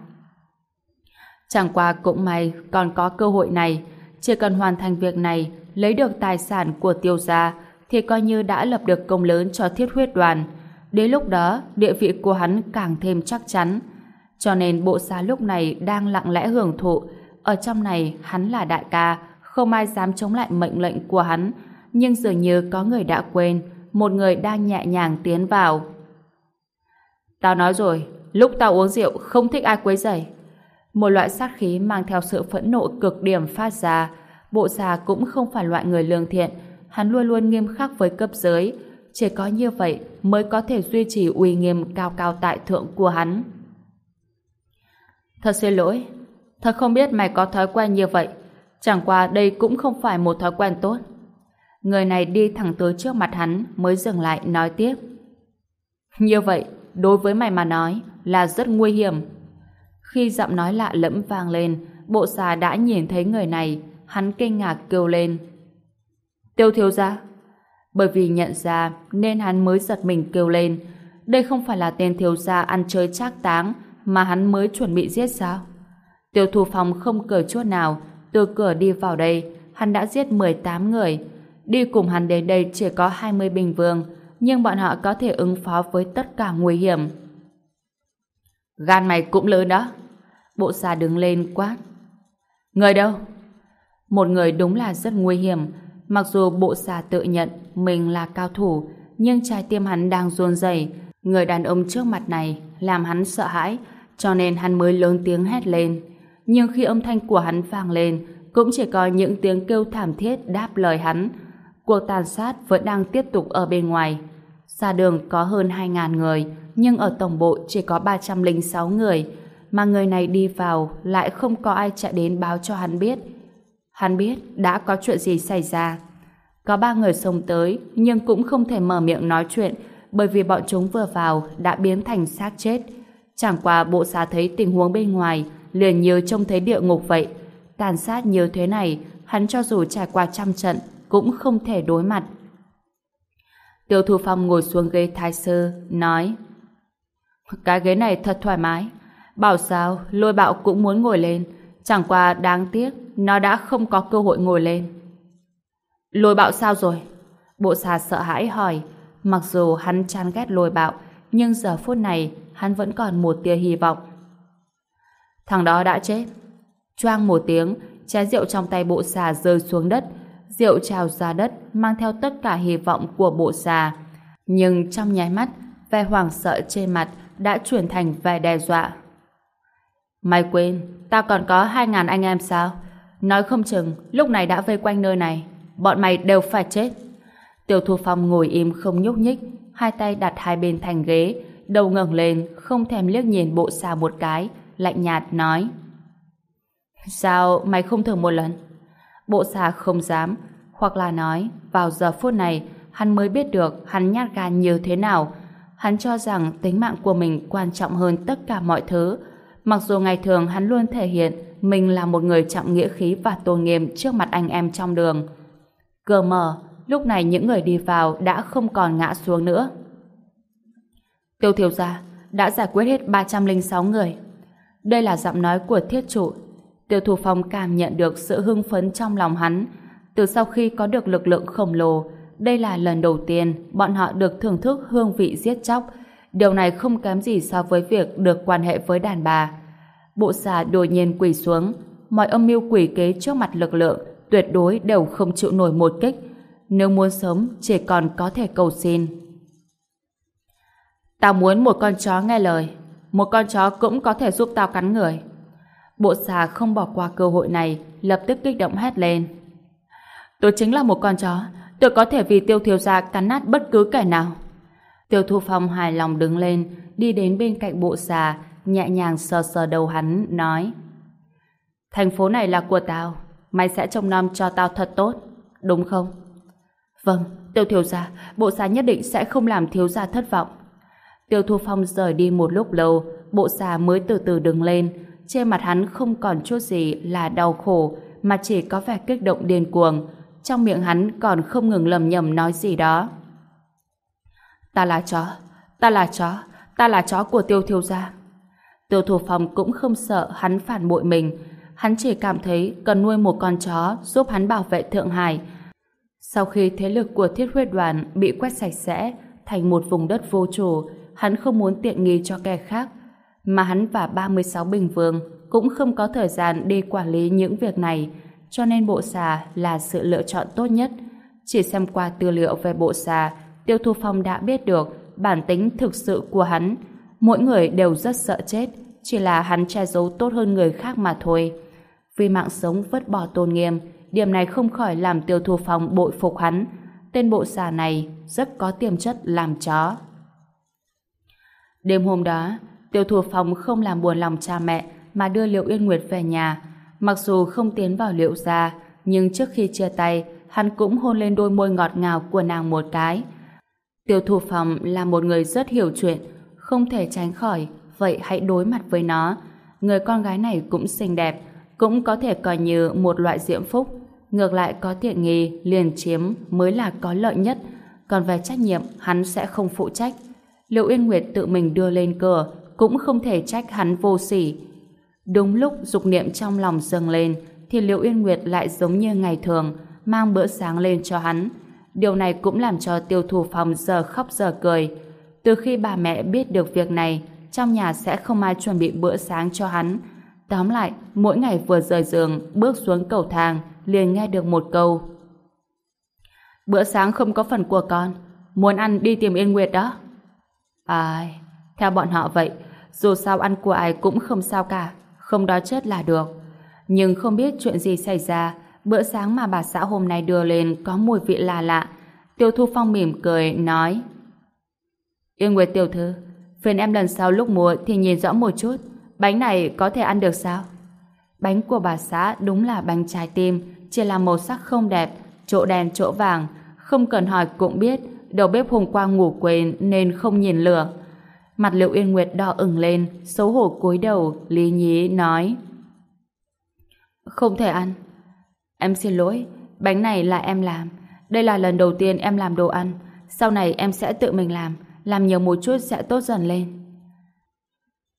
Chẳng qua cũng may còn có cơ hội này, chỉ cần hoàn thành việc này, lấy được tài sản của Tiêu gia, thì coi như đã lập được công lớn cho Thiết Huyết Đoàn. Đến lúc đó, địa vị của hắn càng thêm chắc chắn. Cho nên bộ xà lúc này đang lặng lẽ hưởng thụ. Ở trong này, hắn là đại ca, không ai dám chống lại mệnh lệnh của hắn. Nhưng dường như có người đã quên, một người đang nhẹ nhàng tiến vào. Tao nói rồi, lúc tao uống rượu không thích ai quấy rầy. Một loại sát khí mang theo sự phẫn nộ cực điểm phát ra. Bộ xà cũng không phải loại người lương thiện, hắn luôn luôn nghiêm khắc với cấp dưới. Chỉ có như vậy mới có thể duy trì uy nghiêm cao cao tại thượng của hắn. Thật xin lỗi, thật không biết mày có thói quen như vậy. Chẳng qua đây cũng không phải một thói quen tốt. Người này đi thẳng tới trước mặt hắn mới dừng lại nói tiếp. Như vậy, đối với mày mà nói là rất nguy hiểm. Khi giọng nói lạ lẫm vang lên, bộ xà đã nhìn thấy người này, hắn kinh ngạc kêu lên. Tiêu thiếu gia. Bởi vì nhận ra nên hắn mới giật mình kêu lên. Đây không phải là tên thiếu gia ăn chơi trác táng mà hắn mới chuẩn bị giết sao? Tiêu Thu Phong không cười chút nào, từ cửa đi vào đây, hắn đã giết 18 người. Đi cùng hắn đến đây chỉ có 20 bình vương, nhưng bọn họ có thể ứng phó với tất cả nguy hiểm. Gan mày cũng lớn đó. Bộ xà đứng lên quát. Người đâu? Một người đúng là rất nguy hiểm. Mặc dù bộ xà tự nhận mình là cao thủ, nhưng trái tim hắn đang run rẩy. Người đàn ông trước mặt này làm hắn sợ hãi, cho nên hắn mới lớn tiếng hét lên. Nhưng khi âm thanh của hắn vang lên, cũng chỉ có những tiếng kêu thảm thiết đáp lời hắn. Cuộc tàn sát vẫn đang tiếp tục ở bên ngoài. Sa Đường có hơn 2.000 người, nhưng ở tổng bộ chỉ có 306 người, mà người này đi vào lại không có ai chạy đến báo cho hắn biết. Hắn biết đã có chuyện gì xảy ra. Có 3 người xông tới, nhưng cũng không thể mở miệng nói chuyện, bởi vì bọn chúng vừa vào đã biến thành xác chết. Chẳng qua bộ xà thấy tình huống bên ngoài, liền như trông thấy địa ngục vậy. Tàn sát như thế này, hắn cho dù trải qua trăm trận, cũng không thể đối mặt. Tiêu Thu Phong ngồi xuống ghế thái sư, nói: Cái ghế này thật thoải mái. Bảo sao Lôi Bạo cũng muốn ngồi lên, chẳng qua đáng tiếc nó đã không có cơ hội ngồi lên. Lôi Bạo sao rồi? Bộ xà sợ hãi hỏi. Mặc dù hắn chán ghét Lôi Bạo, nhưng giờ phút này hắn vẫn còn một tia hy vọng. Thằng đó đã chết. Choang một tiếng, chén rượu trong tay bộ xà rơi xuống đất. Rượu trào ra đất mang theo tất cả hy vọng của bộ xà. Nhưng trong nháy mắt, vẻ hoảng sợ trên mặt đã chuyển thành vẻ đe dọa. Mày quên, ta còn có 2.000 anh em sao? Nói không chừng lúc này đã vây quanh nơi này. Bọn mày đều phải chết. Tiêu Thu Phong ngồi im không nhúc nhích, hai tay đặt hai bên thành ghế, đầu ngẩng lên, không thèm liếc nhìn bộ xà một cái, lạnh nhạt nói: Sao mày không thử một lần? Bộ xà không dám, hoặc là nói, vào giờ phút này, hắn mới biết được hắn nhát gan như thế nào. Hắn cho rằng tính mạng của mình quan trọng hơn tất cả mọi thứ. Mặc dù ngày thường hắn luôn thể hiện mình là một người trọng nghĩa khí và tôn nghiêm trước mặt anh em trong đường. Cơ mờ, lúc này những người đi vào đã không còn ngã xuống nữa. Tiêu thiếu gia đã giải quyết hết 306 người. Đây là giọng nói của thiết trụ. Tiêu Thu Phong cảm nhận được sự hưng phấn trong lòng hắn. Từ sau khi có được lực lượng khổng lồ, đây là lần đầu tiên bọn họ được thưởng thức hương vị giết chóc. Điều này không kém gì so với việc được quan hệ với đàn bà. Bộ xà đột nhiên quỳ xuống. Mọi âm mưu quỷ kế trước mặt lực lượng tuyệt đối đều không chịu nổi một kích. Nếu muốn sống, chỉ còn có thể cầu xin. Tao muốn một con chó nghe lời. Một con chó cũng có thể giúp tao cắn người. Bộ xà không bỏ qua cơ hội này, lập tức kích động hét lên. Tôi chính là một con chó. Tôi có thể vì Tiêu thiếu gia cắn nát bất cứ kẻ nào. Tiêu Thu Phong hài lòng đứng lên, đi đến bên cạnh bộ xà, nhẹ nhàng sờ sờ đầu hắn, nói: Thành phố này là của tao, mày sẽ trông nom cho tao thật tốt, đúng không? Vâng, Tiêu thiếu gia, bộ xà nhất định sẽ không làm thiếu gia thất vọng. Tiêu Thu Phong rời đi một lúc lâu, bộ xà mới từ từ đứng lên. Trên mặt hắn không còn chút gì là đau khổ, mà chỉ có vẻ kích động điên cuồng. Trong miệng hắn còn không ngừng lẩm nhẩm nói gì đó. Ta là chó, ta là chó, ta là chó của Tiêu thiếu gia. Tiêu Thu Phong cũng không sợ hắn phản bội mình. Hắn chỉ cảm thấy cần nuôi một con chó giúp hắn bảo vệ Thượng Hải. Sau khi thế lực của Thiết Huyết Đoàn bị quét sạch sẽ thành một vùng đất vô chủ, hắn không muốn tiện nghi cho kẻ khác. Mà hắn và 36 Bình Vương cũng không có thời gian đi quản lý những việc này, cho nên bộ xà là sự lựa chọn tốt nhất. Chỉ xem qua tư liệu về bộ xà, Tiêu Thu Phong đã biết được bản tính thực sự của hắn. Mỗi người đều rất sợ chết, chỉ là hắn che giấu tốt hơn người khác mà thôi. Vì mạng sống vứt bỏ tôn nghiêm, điểm này không khỏi làm Tiêu Thu Phong bội phục hắn. Tên bộ xà này rất có tiềm chất làm chó. Đêm hôm đó, Tiêu Thu Phong không làm buồn lòng cha mẹ mà đưa Liệu Yên Nguyệt về nhà. Mặc dù không tiến vào Liệu gia, nhưng trước khi chia tay, hắn cũng hôn lên đôi môi ngọt ngào của nàng một cái. Tiêu Thu Phong là một người rất hiểu chuyện, không thể tránh khỏi, vậy hãy đối mặt với nó. Người con gái này cũng xinh đẹp, cũng có thể coi như một loại diễm phúc. Ngược lại có tiện nghi, liền chiếm mới là có lợi nhất. Còn về trách nhiệm, hắn sẽ không phụ trách. Liệu Yên Nguyệt tự mình đưa lên cửa, cũng không thể trách hắn vô sỉ. Đúng lúc dục niệm trong lòng dâng lên, thì Liệu Yên Nguyệt lại giống như ngày thường, mang bữa sáng lên cho hắn. Điều này cũng làm cho Tiêu Thu Phong giờ khóc giờ cười. Từ khi bà mẹ biết được việc này, trong nhà sẽ không ai chuẩn bị bữa sáng cho hắn. Tóm lại, mỗi ngày vừa rời giường, bước xuống cầu thang, liền nghe được một câu: Bữa sáng không có phần của con, muốn ăn đi tìm Yên Nguyệt đó. Ai, theo bọn họ vậy, dù sao ăn của ai cũng không sao cả, không đói chết là được. Nhưng không biết chuyện gì xảy ra, bữa sáng mà bà xã hôm nay đưa lên có mùi vị lạ lạ. Tiêu Thu Phong mỉm cười, nói: Yên Nguyệt tiểu thư, phiền em lần sau lúc mua thì nhìn rõ một chút, bánh này có thể ăn được sao? Bánh của bà xã đúng là bánh trái tim, chỉ là màu sắc không đẹp, chỗ đen chỗ vàng, không cần hỏi cũng biết đầu bếp hôm qua ngủ quên nên không nhìn lửa. Mặt Liệu Yên Nguyệt đỏ ửng lên, xấu hổ cúi đầu, lý nhí nói: Không thể ăn. Em xin lỗi, bánh này là em làm. Đây là lần đầu tiên em làm đồ ăn. Sau này em sẽ tự mình làm nhiều một chút sẽ tốt dần lên.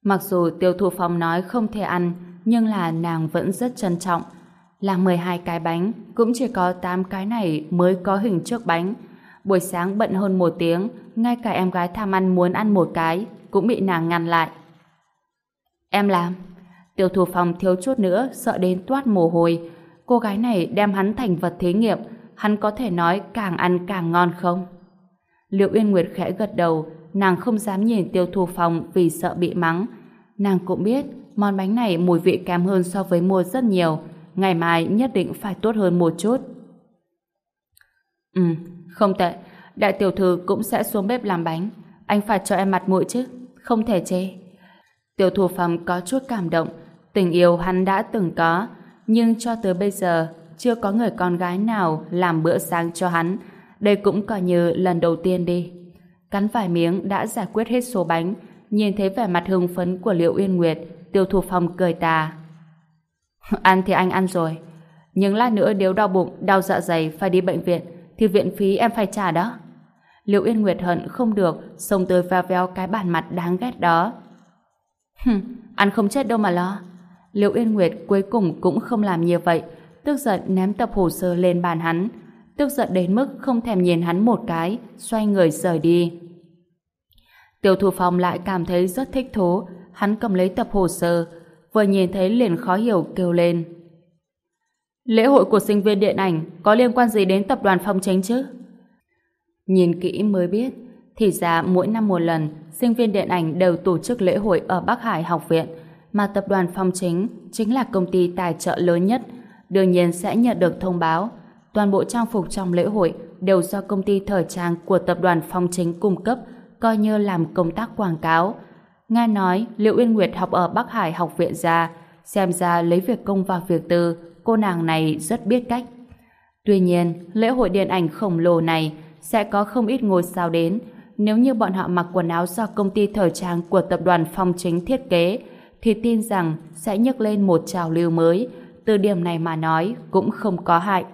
Mặc dù Tiêu Thu Phong nói không thể ăn, nhưng là nàng vẫn rất trân trọng. Là 12 cái bánh, cũng chỉ có 8 cái này mới có hình trước bánh. Buổi sáng bận hơn 1 tiếng, ngay cả em gái tham ăn muốn ăn 1 cái, cũng bị nàng ngăn lại. Em làm. Tiêu Thu Phong thiếu chút nữa, sợ đến toát mồ hôi. Cô gái này đem hắn thành vật thí nghiệm, hắn có thể nói càng ăn càng ngon không? Liệu Uyên Nguyệt khẽ gật đầu, nàng không dám nhìn Tiêu Thu Phong vì sợ bị mắng. Nàng cũng biết, món bánh này mùi vị kém hơn so với mua rất nhiều, ngày mai nhất định phải tốt hơn một chút. Không tệ, đại tiểu thư cũng sẽ xuống bếp làm bánh, anh phải cho em mặt mũi chứ, không thể chê. Tiêu Thu Phong có chút cảm động, tình yêu hắn đã từng có, nhưng cho tới bây giờ chưa có người con gái nào làm bữa sáng cho hắn, đây cũng coi như lần đầu tiên đi. Cắn vài miếng đã giải quyết hết số bánh, nhìn thấy vẻ mặt hưng phấn của Liệu Uyên Nguyệt, Tiêu Thu Phong cười tà. Ăn thì anh ăn rồi, nhưng lát nữa nếu đau bụng, đau dạ dày phải đi bệnh viện, thì viện phí em phải trả đó. Liệu Uyên Nguyệt hận không được, xông tới veo veo cái bản mặt đáng ghét đó. Ăn không chết đâu mà lo. Liệu Uyên Nguyệt cuối cùng cũng không làm như vậy, tức giận ném tập hồ sơ lên bàn hắn, tức giận đến mức không thèm nhìn hắn một cái, xoay người rời đi. Tiêu Thu Phong lại cảm thấy rất thích thú, hắn cầm lấy tập hồ sơ, vừa nhìn thấy liền khó hiểu kêu lên. Lễ hội của sinh viên điện ảnh có liên quan gì đến tập đoàn Phong Chính chứ? Nhìn kỹ mới biết, thì ra mỗi năm một lần, sinh viên điện ảnh đều tổ chức lễ hội ở Bắc Hải học viện, mà tập đoàn Phong chính là công ty tài trợ lớn nhất, đương nhiên sẽ nhận được thông báo. Toàn bộ trang phục trong lễ hội đều do công ty thời trang của tập đoàn Phong Chính cung cấp, coi như làm công tác quảng cáo. Nghe nói Liệu Uyên Nguyệt học ở Bắc Hải học viện ra, xem ra lấy việc công vào việc tư, cô nàng này rất biết cách. Tuy nhiên, lễ hội điện ảnh khổng lồ này sẽ có không ít ngôi sao đến. Nếu như bọn họ mặc quần áo do công ty thời trang của tập đoàn Phong Chính thiết kế, thì tin rằng sẽ nhấc lên một trào lưu mới. Từ điểm này mà nói cũng không có hại.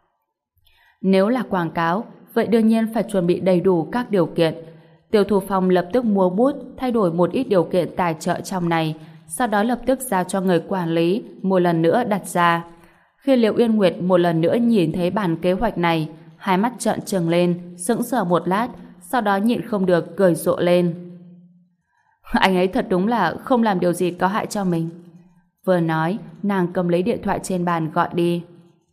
Nếu là quảng cáo, vậy đương nhiên phải chuẩn bị đầy đủ các điều kiện. Tiêu Thu Phong lập tức mua bút, thay đổi một ít điều kiện tài trợ trong này, sau đó lập tức giao cho người quản lý một lần nữa đặt ra. Khi Liệu Uyên Nguyệt một lần nữa nhìn thấy bản kế hoạch này, hai mắt trợn trừng lên, sững sờ một lát, sau đó nhịn không được cười rộ lên. Anh ấy thật đúng là không làm điều gì có hại cho mình. Vừa nói, nàng cầm lấy điện thoại trên bàn gọi đi.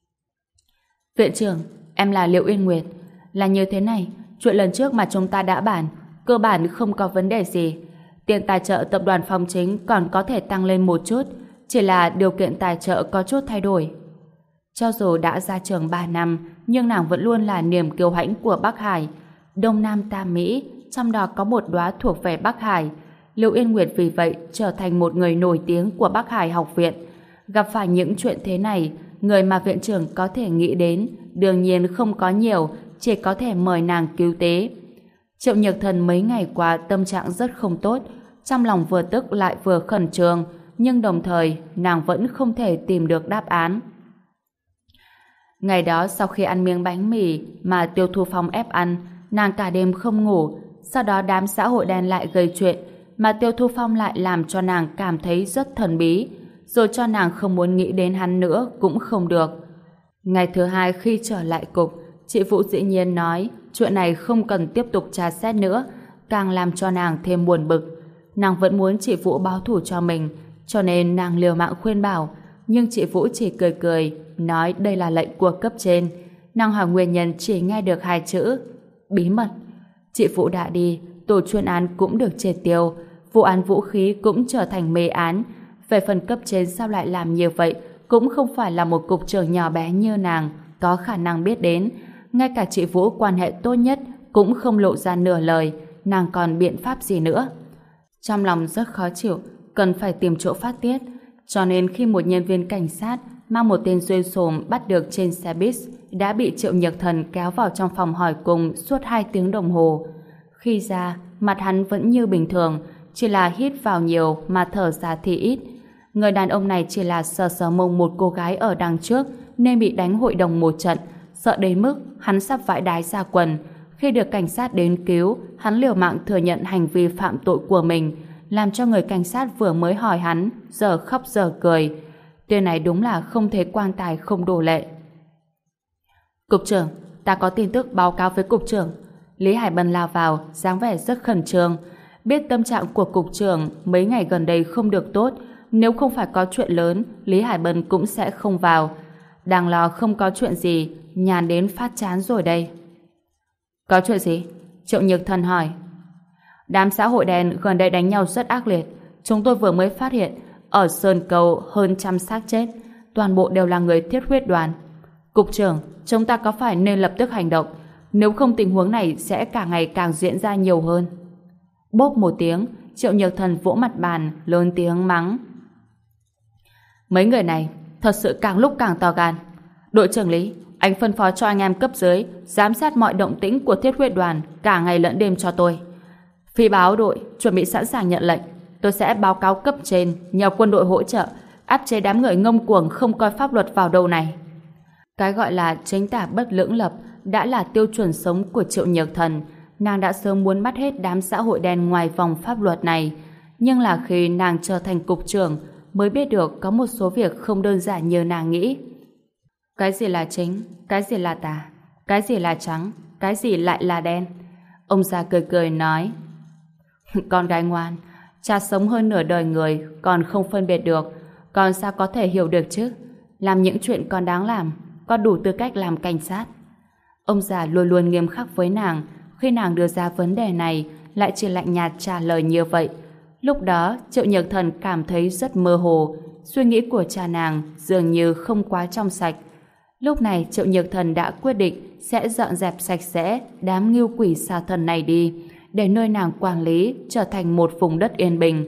Viện trưởng, em là Liệu Uyên Nguyệt. Là như thế này, chuyện lần trước mà chúng ta đã bàn, cơ bản không có vấn đề gì. Tiền tài trợ tập đoàn Phong Chính còn có thể tăng lên một chút, chỉ là điều kiện tài trợ có chút thay đổi. Cho dù đã ra trường 3 năm, nhưng nàng vẫn luôn là niềm kiêu hãnh của Bắc Hải. Đông Nam Tam Mỹ, trong đó có một đóa thuộc về Bắc Hải. Liệu Uyên Nguyệt vì vậy trở thành một người nổi tiếng của Bắc Hải học viện. Gặp phải những chuyện thế này, người mà viện trưởng có thể nghĩ đến đương nhiên không có nhiều, chỉ có thể mời nàng cứu tế. Triệu Nhược Thần mấy ngày qua tâm trạng rất không tốt, trong lòng vừa tức lại vừa khẩn trương, nhưng đồng thời nàng vẫn không thể tìm được đáp án. Ngày đó sau khi ăn miếng bánh mì mà Tiêu Thu Phong ép ăn, nàng cả đêm không ngủ, sau đó đám xã hội đen lại gây chuyện, mà Tiêu Thu Phong lại làm cho nàng cảm thấy rất thần bí, rồi cho nàng không muốn nghĩ đến hắn nữa cũng không được. Ngày thứ hai khi trở lại cục, chị Vũ dĩ nhiên nói chuyện này không cần tiếp tục tra xét nữa, càng làm cho nàng thêm buồn bực. Nàng vẫn muốn chị Vũ báo thù cho mình, cho nên nàng liều mạng khuyên bảo, nhưng chị Vũ chỉ cười cười, nói đây là lệnh của cấp trên. Nàng hỏi nguyên nhân chỉ nghe được 2 chữ: bí mật. Chị Vũ đã đi, tổ chuyên án cũng được triệt tiêu, vụ án vũ khí cũng trở thành mê án. Về phần cấp trên sao lại làm như vậy, cũng không phải là một cục trưởng nhỏ bé như nàng có khả năng biết đến. Ngay cả chị Vũ quan hệ tốt nhất cũng không lộ ra nửa lời, nàng còn biện pháp gì nữa? Trong lòng rất khó chịu, cần phải tìm chỗ phát tiết, cho nên khi một nhân viên cảnh sát mang một tên duyên xồm bắt được trên xe bus đã bị Triệu Nhược Thần kéo vào trong phòng hỏi cung suốt 2 tiếng đồng hồ. Khi ra, mặt hắn vẫn như bình thường, chỉ là hít vào nhiều mà thở ra thì ít. Người đàn ông này chỉ là sờ sờ mông một cô gái ở đằng trước nên bị đánh hội đồng một trận, sợ đến mức hắn sắp vãi đái ra quần. Khi được cảnh sát đến cứu, hắn liều mạng thừa nhận hành vi phạm tội của mình, làm cho người cảnh sát vừa mới hỏi hắn giờ khóc giờ cười. Tên này đúng là không thấy quan tài không đổ lệ. Cục trưởng, ta có tin tức báo cáo với cục trưởng. Lý Hải Bân lao vào, dáng vẻ rất khẩn trương. Biết tâm trạng của cục trưởng mấy ngày gần đây không được tốt, nếu không phải có chuyện lớn, Lý Hải Bân cũng sẽ không vào. Đang lo không có chuyện gì, nhàn đến phát chán rồi đây. Có chuyện gì? Triệu Nhược Thần hỏi. Đám xã hội đen gần đây đánh nhau rất ác liệt. Chúng tôi vừa mới phát hiện ở Sơn Cầu hơn 100 xác chết, toàn bộ đều là người thiết huyết đoàn. Cục trưởng, chúng ta có phải nên lập tức hành động, nếu không tình huống này sẽ càng ngày càng diễn ra nhiều hơn. Bốp một tiếng, Triệu Nhược Thần vỗ mặt bàn, lớn tiếng mắng. Mấy người này thật sự càng lúc càng to gan. Đội trưởng Lý, anh phân phó cho anh em cấp dưới giám sát mọi động tĩnh của thiết huyết đoàn cả ngày lẫn đêm cho tôi. Phi báo đội chuẩn bị sẵn sàng nhận lệnh. Tôi sẽ báo cáo cấp trên nhờ quân đội hỗ trợ áp chế đám người ngông cuồng không coi pháp luật vào đâu này. Cái gọi là chính tả bất lưỡng lập đã là tiêu chuẩn sống của Triệu Nhược Thần. Nàng đã sớm muốn bắt hết đám xã hội đen ngoài vòng pháp luật này, nhưng là khi nàng trở thành cục trưởng mới biết được có một số việc không đơn giản như nàng nghĩ. Cái gì là chính, cái gì là tà, cái gì là trắng, cái gì lại là đen. Ông già cười cười nói. Con gái ngoan, cha sống hơn nửa đời người còn không phân biệt được, con sao có thể hiểu được chứ? Làm những chuyện con đáng làm, con đủ tư cách làm cảnh sát. Ông già luôn luôn nghiêm khắc với nàng, khi nàng đưa ra vấn đề này lại chỉ lạnh nhạt trả lời như vậy. Lúc đó Triệu Nhược Thần cảm thấy rất mơ hồ, suy nghĩ của cha nàng dường như không quá trong sạch. Lúc này Triệu Nhược Thần đã quyết định sẽ dọn dẹp sạch sẽ đám ngưu quỷ xà thần này đi, để nơi nàng quản lý trở thành một vùng đất yên bình.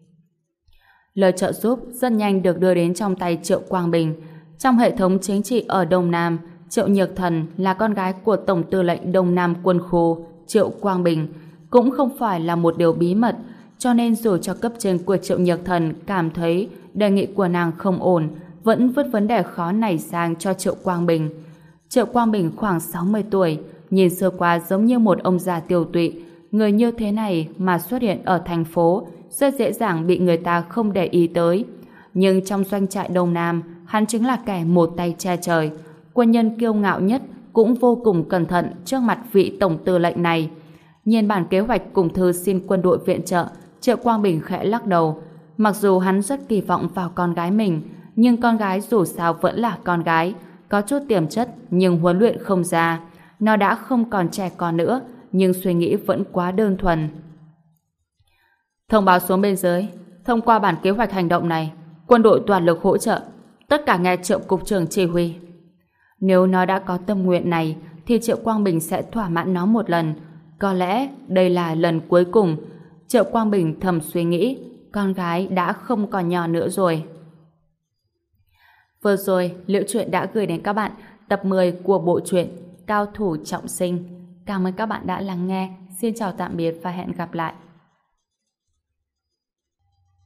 Lời trợ giúp rất nhanh được đưa đến trong tay Triệu Quang Bình. Trong hệ thống chính trị ở Đông Nam, Triệu Nhược Thần là con gái của Tổng tư lệnh Đông Nam quân khu Triệu Quang Bình, cũng không phải là một điều bí mật, cho nên dù cho cấp trên của Triệu Nhược Thần cảm thấy đề nghị của nàng không ổn, vẫn vứt vấn đề khó này sang cho Triệu Quang Bình. Triệu Quang Bình khoảng 60 tuổi, nhìn sơ qua giống như một ông già tiều tụy. Người như thế này mà xuất hiện ở thành phố rất dễ dàng bị người ta không để ý tới. Nhưng trong doanh trại Đông Nam, hắn chính là kẻ một tay che trời. Quân nhân kiêu ngạo nhất cũng vô cùng cẩn thận trước mặt vị tổng tư lệnh này. Nhìn bản kế hoạch cùng thư xin quân đội viện trợ, Triệu Quang Bình khẽ lắc đầu. Mặc dù hắn rất kỳ vọng vào con gái mình, nhưng con gái dù sao vẫn là con gái, có chút tiềm chất nhưng huấn luyện không ra. Nó đã không còn trẻ con nữa, nhưng suy nghĩ vẫn quá đơn thuần. Thông báo xuống bên dưới, thông qua bản kế hoạch hành động này, quân đội toàn lực hỗ trợ, tất cả nghe Triệu cục trưởng chỉ huy. Nếu nó đã có tâm nguyện này, thì Triệu Quang Bình sẽ thỏa mãn nó một lần. Có lẽ đây là lần cuối cùng. Triệu Quang Bình thầm suy nghĩ, con gái đã không còn nhỏ nữa rồi. Vừa rồi, Liễu Chuyện đã gửi đến các bạn tập 10 của bộ truyện Cao thủ trọng sinh. Cảm ơn các bạn đã lắng nghe. Xin chào tạm biệt và hẹn gặp lại.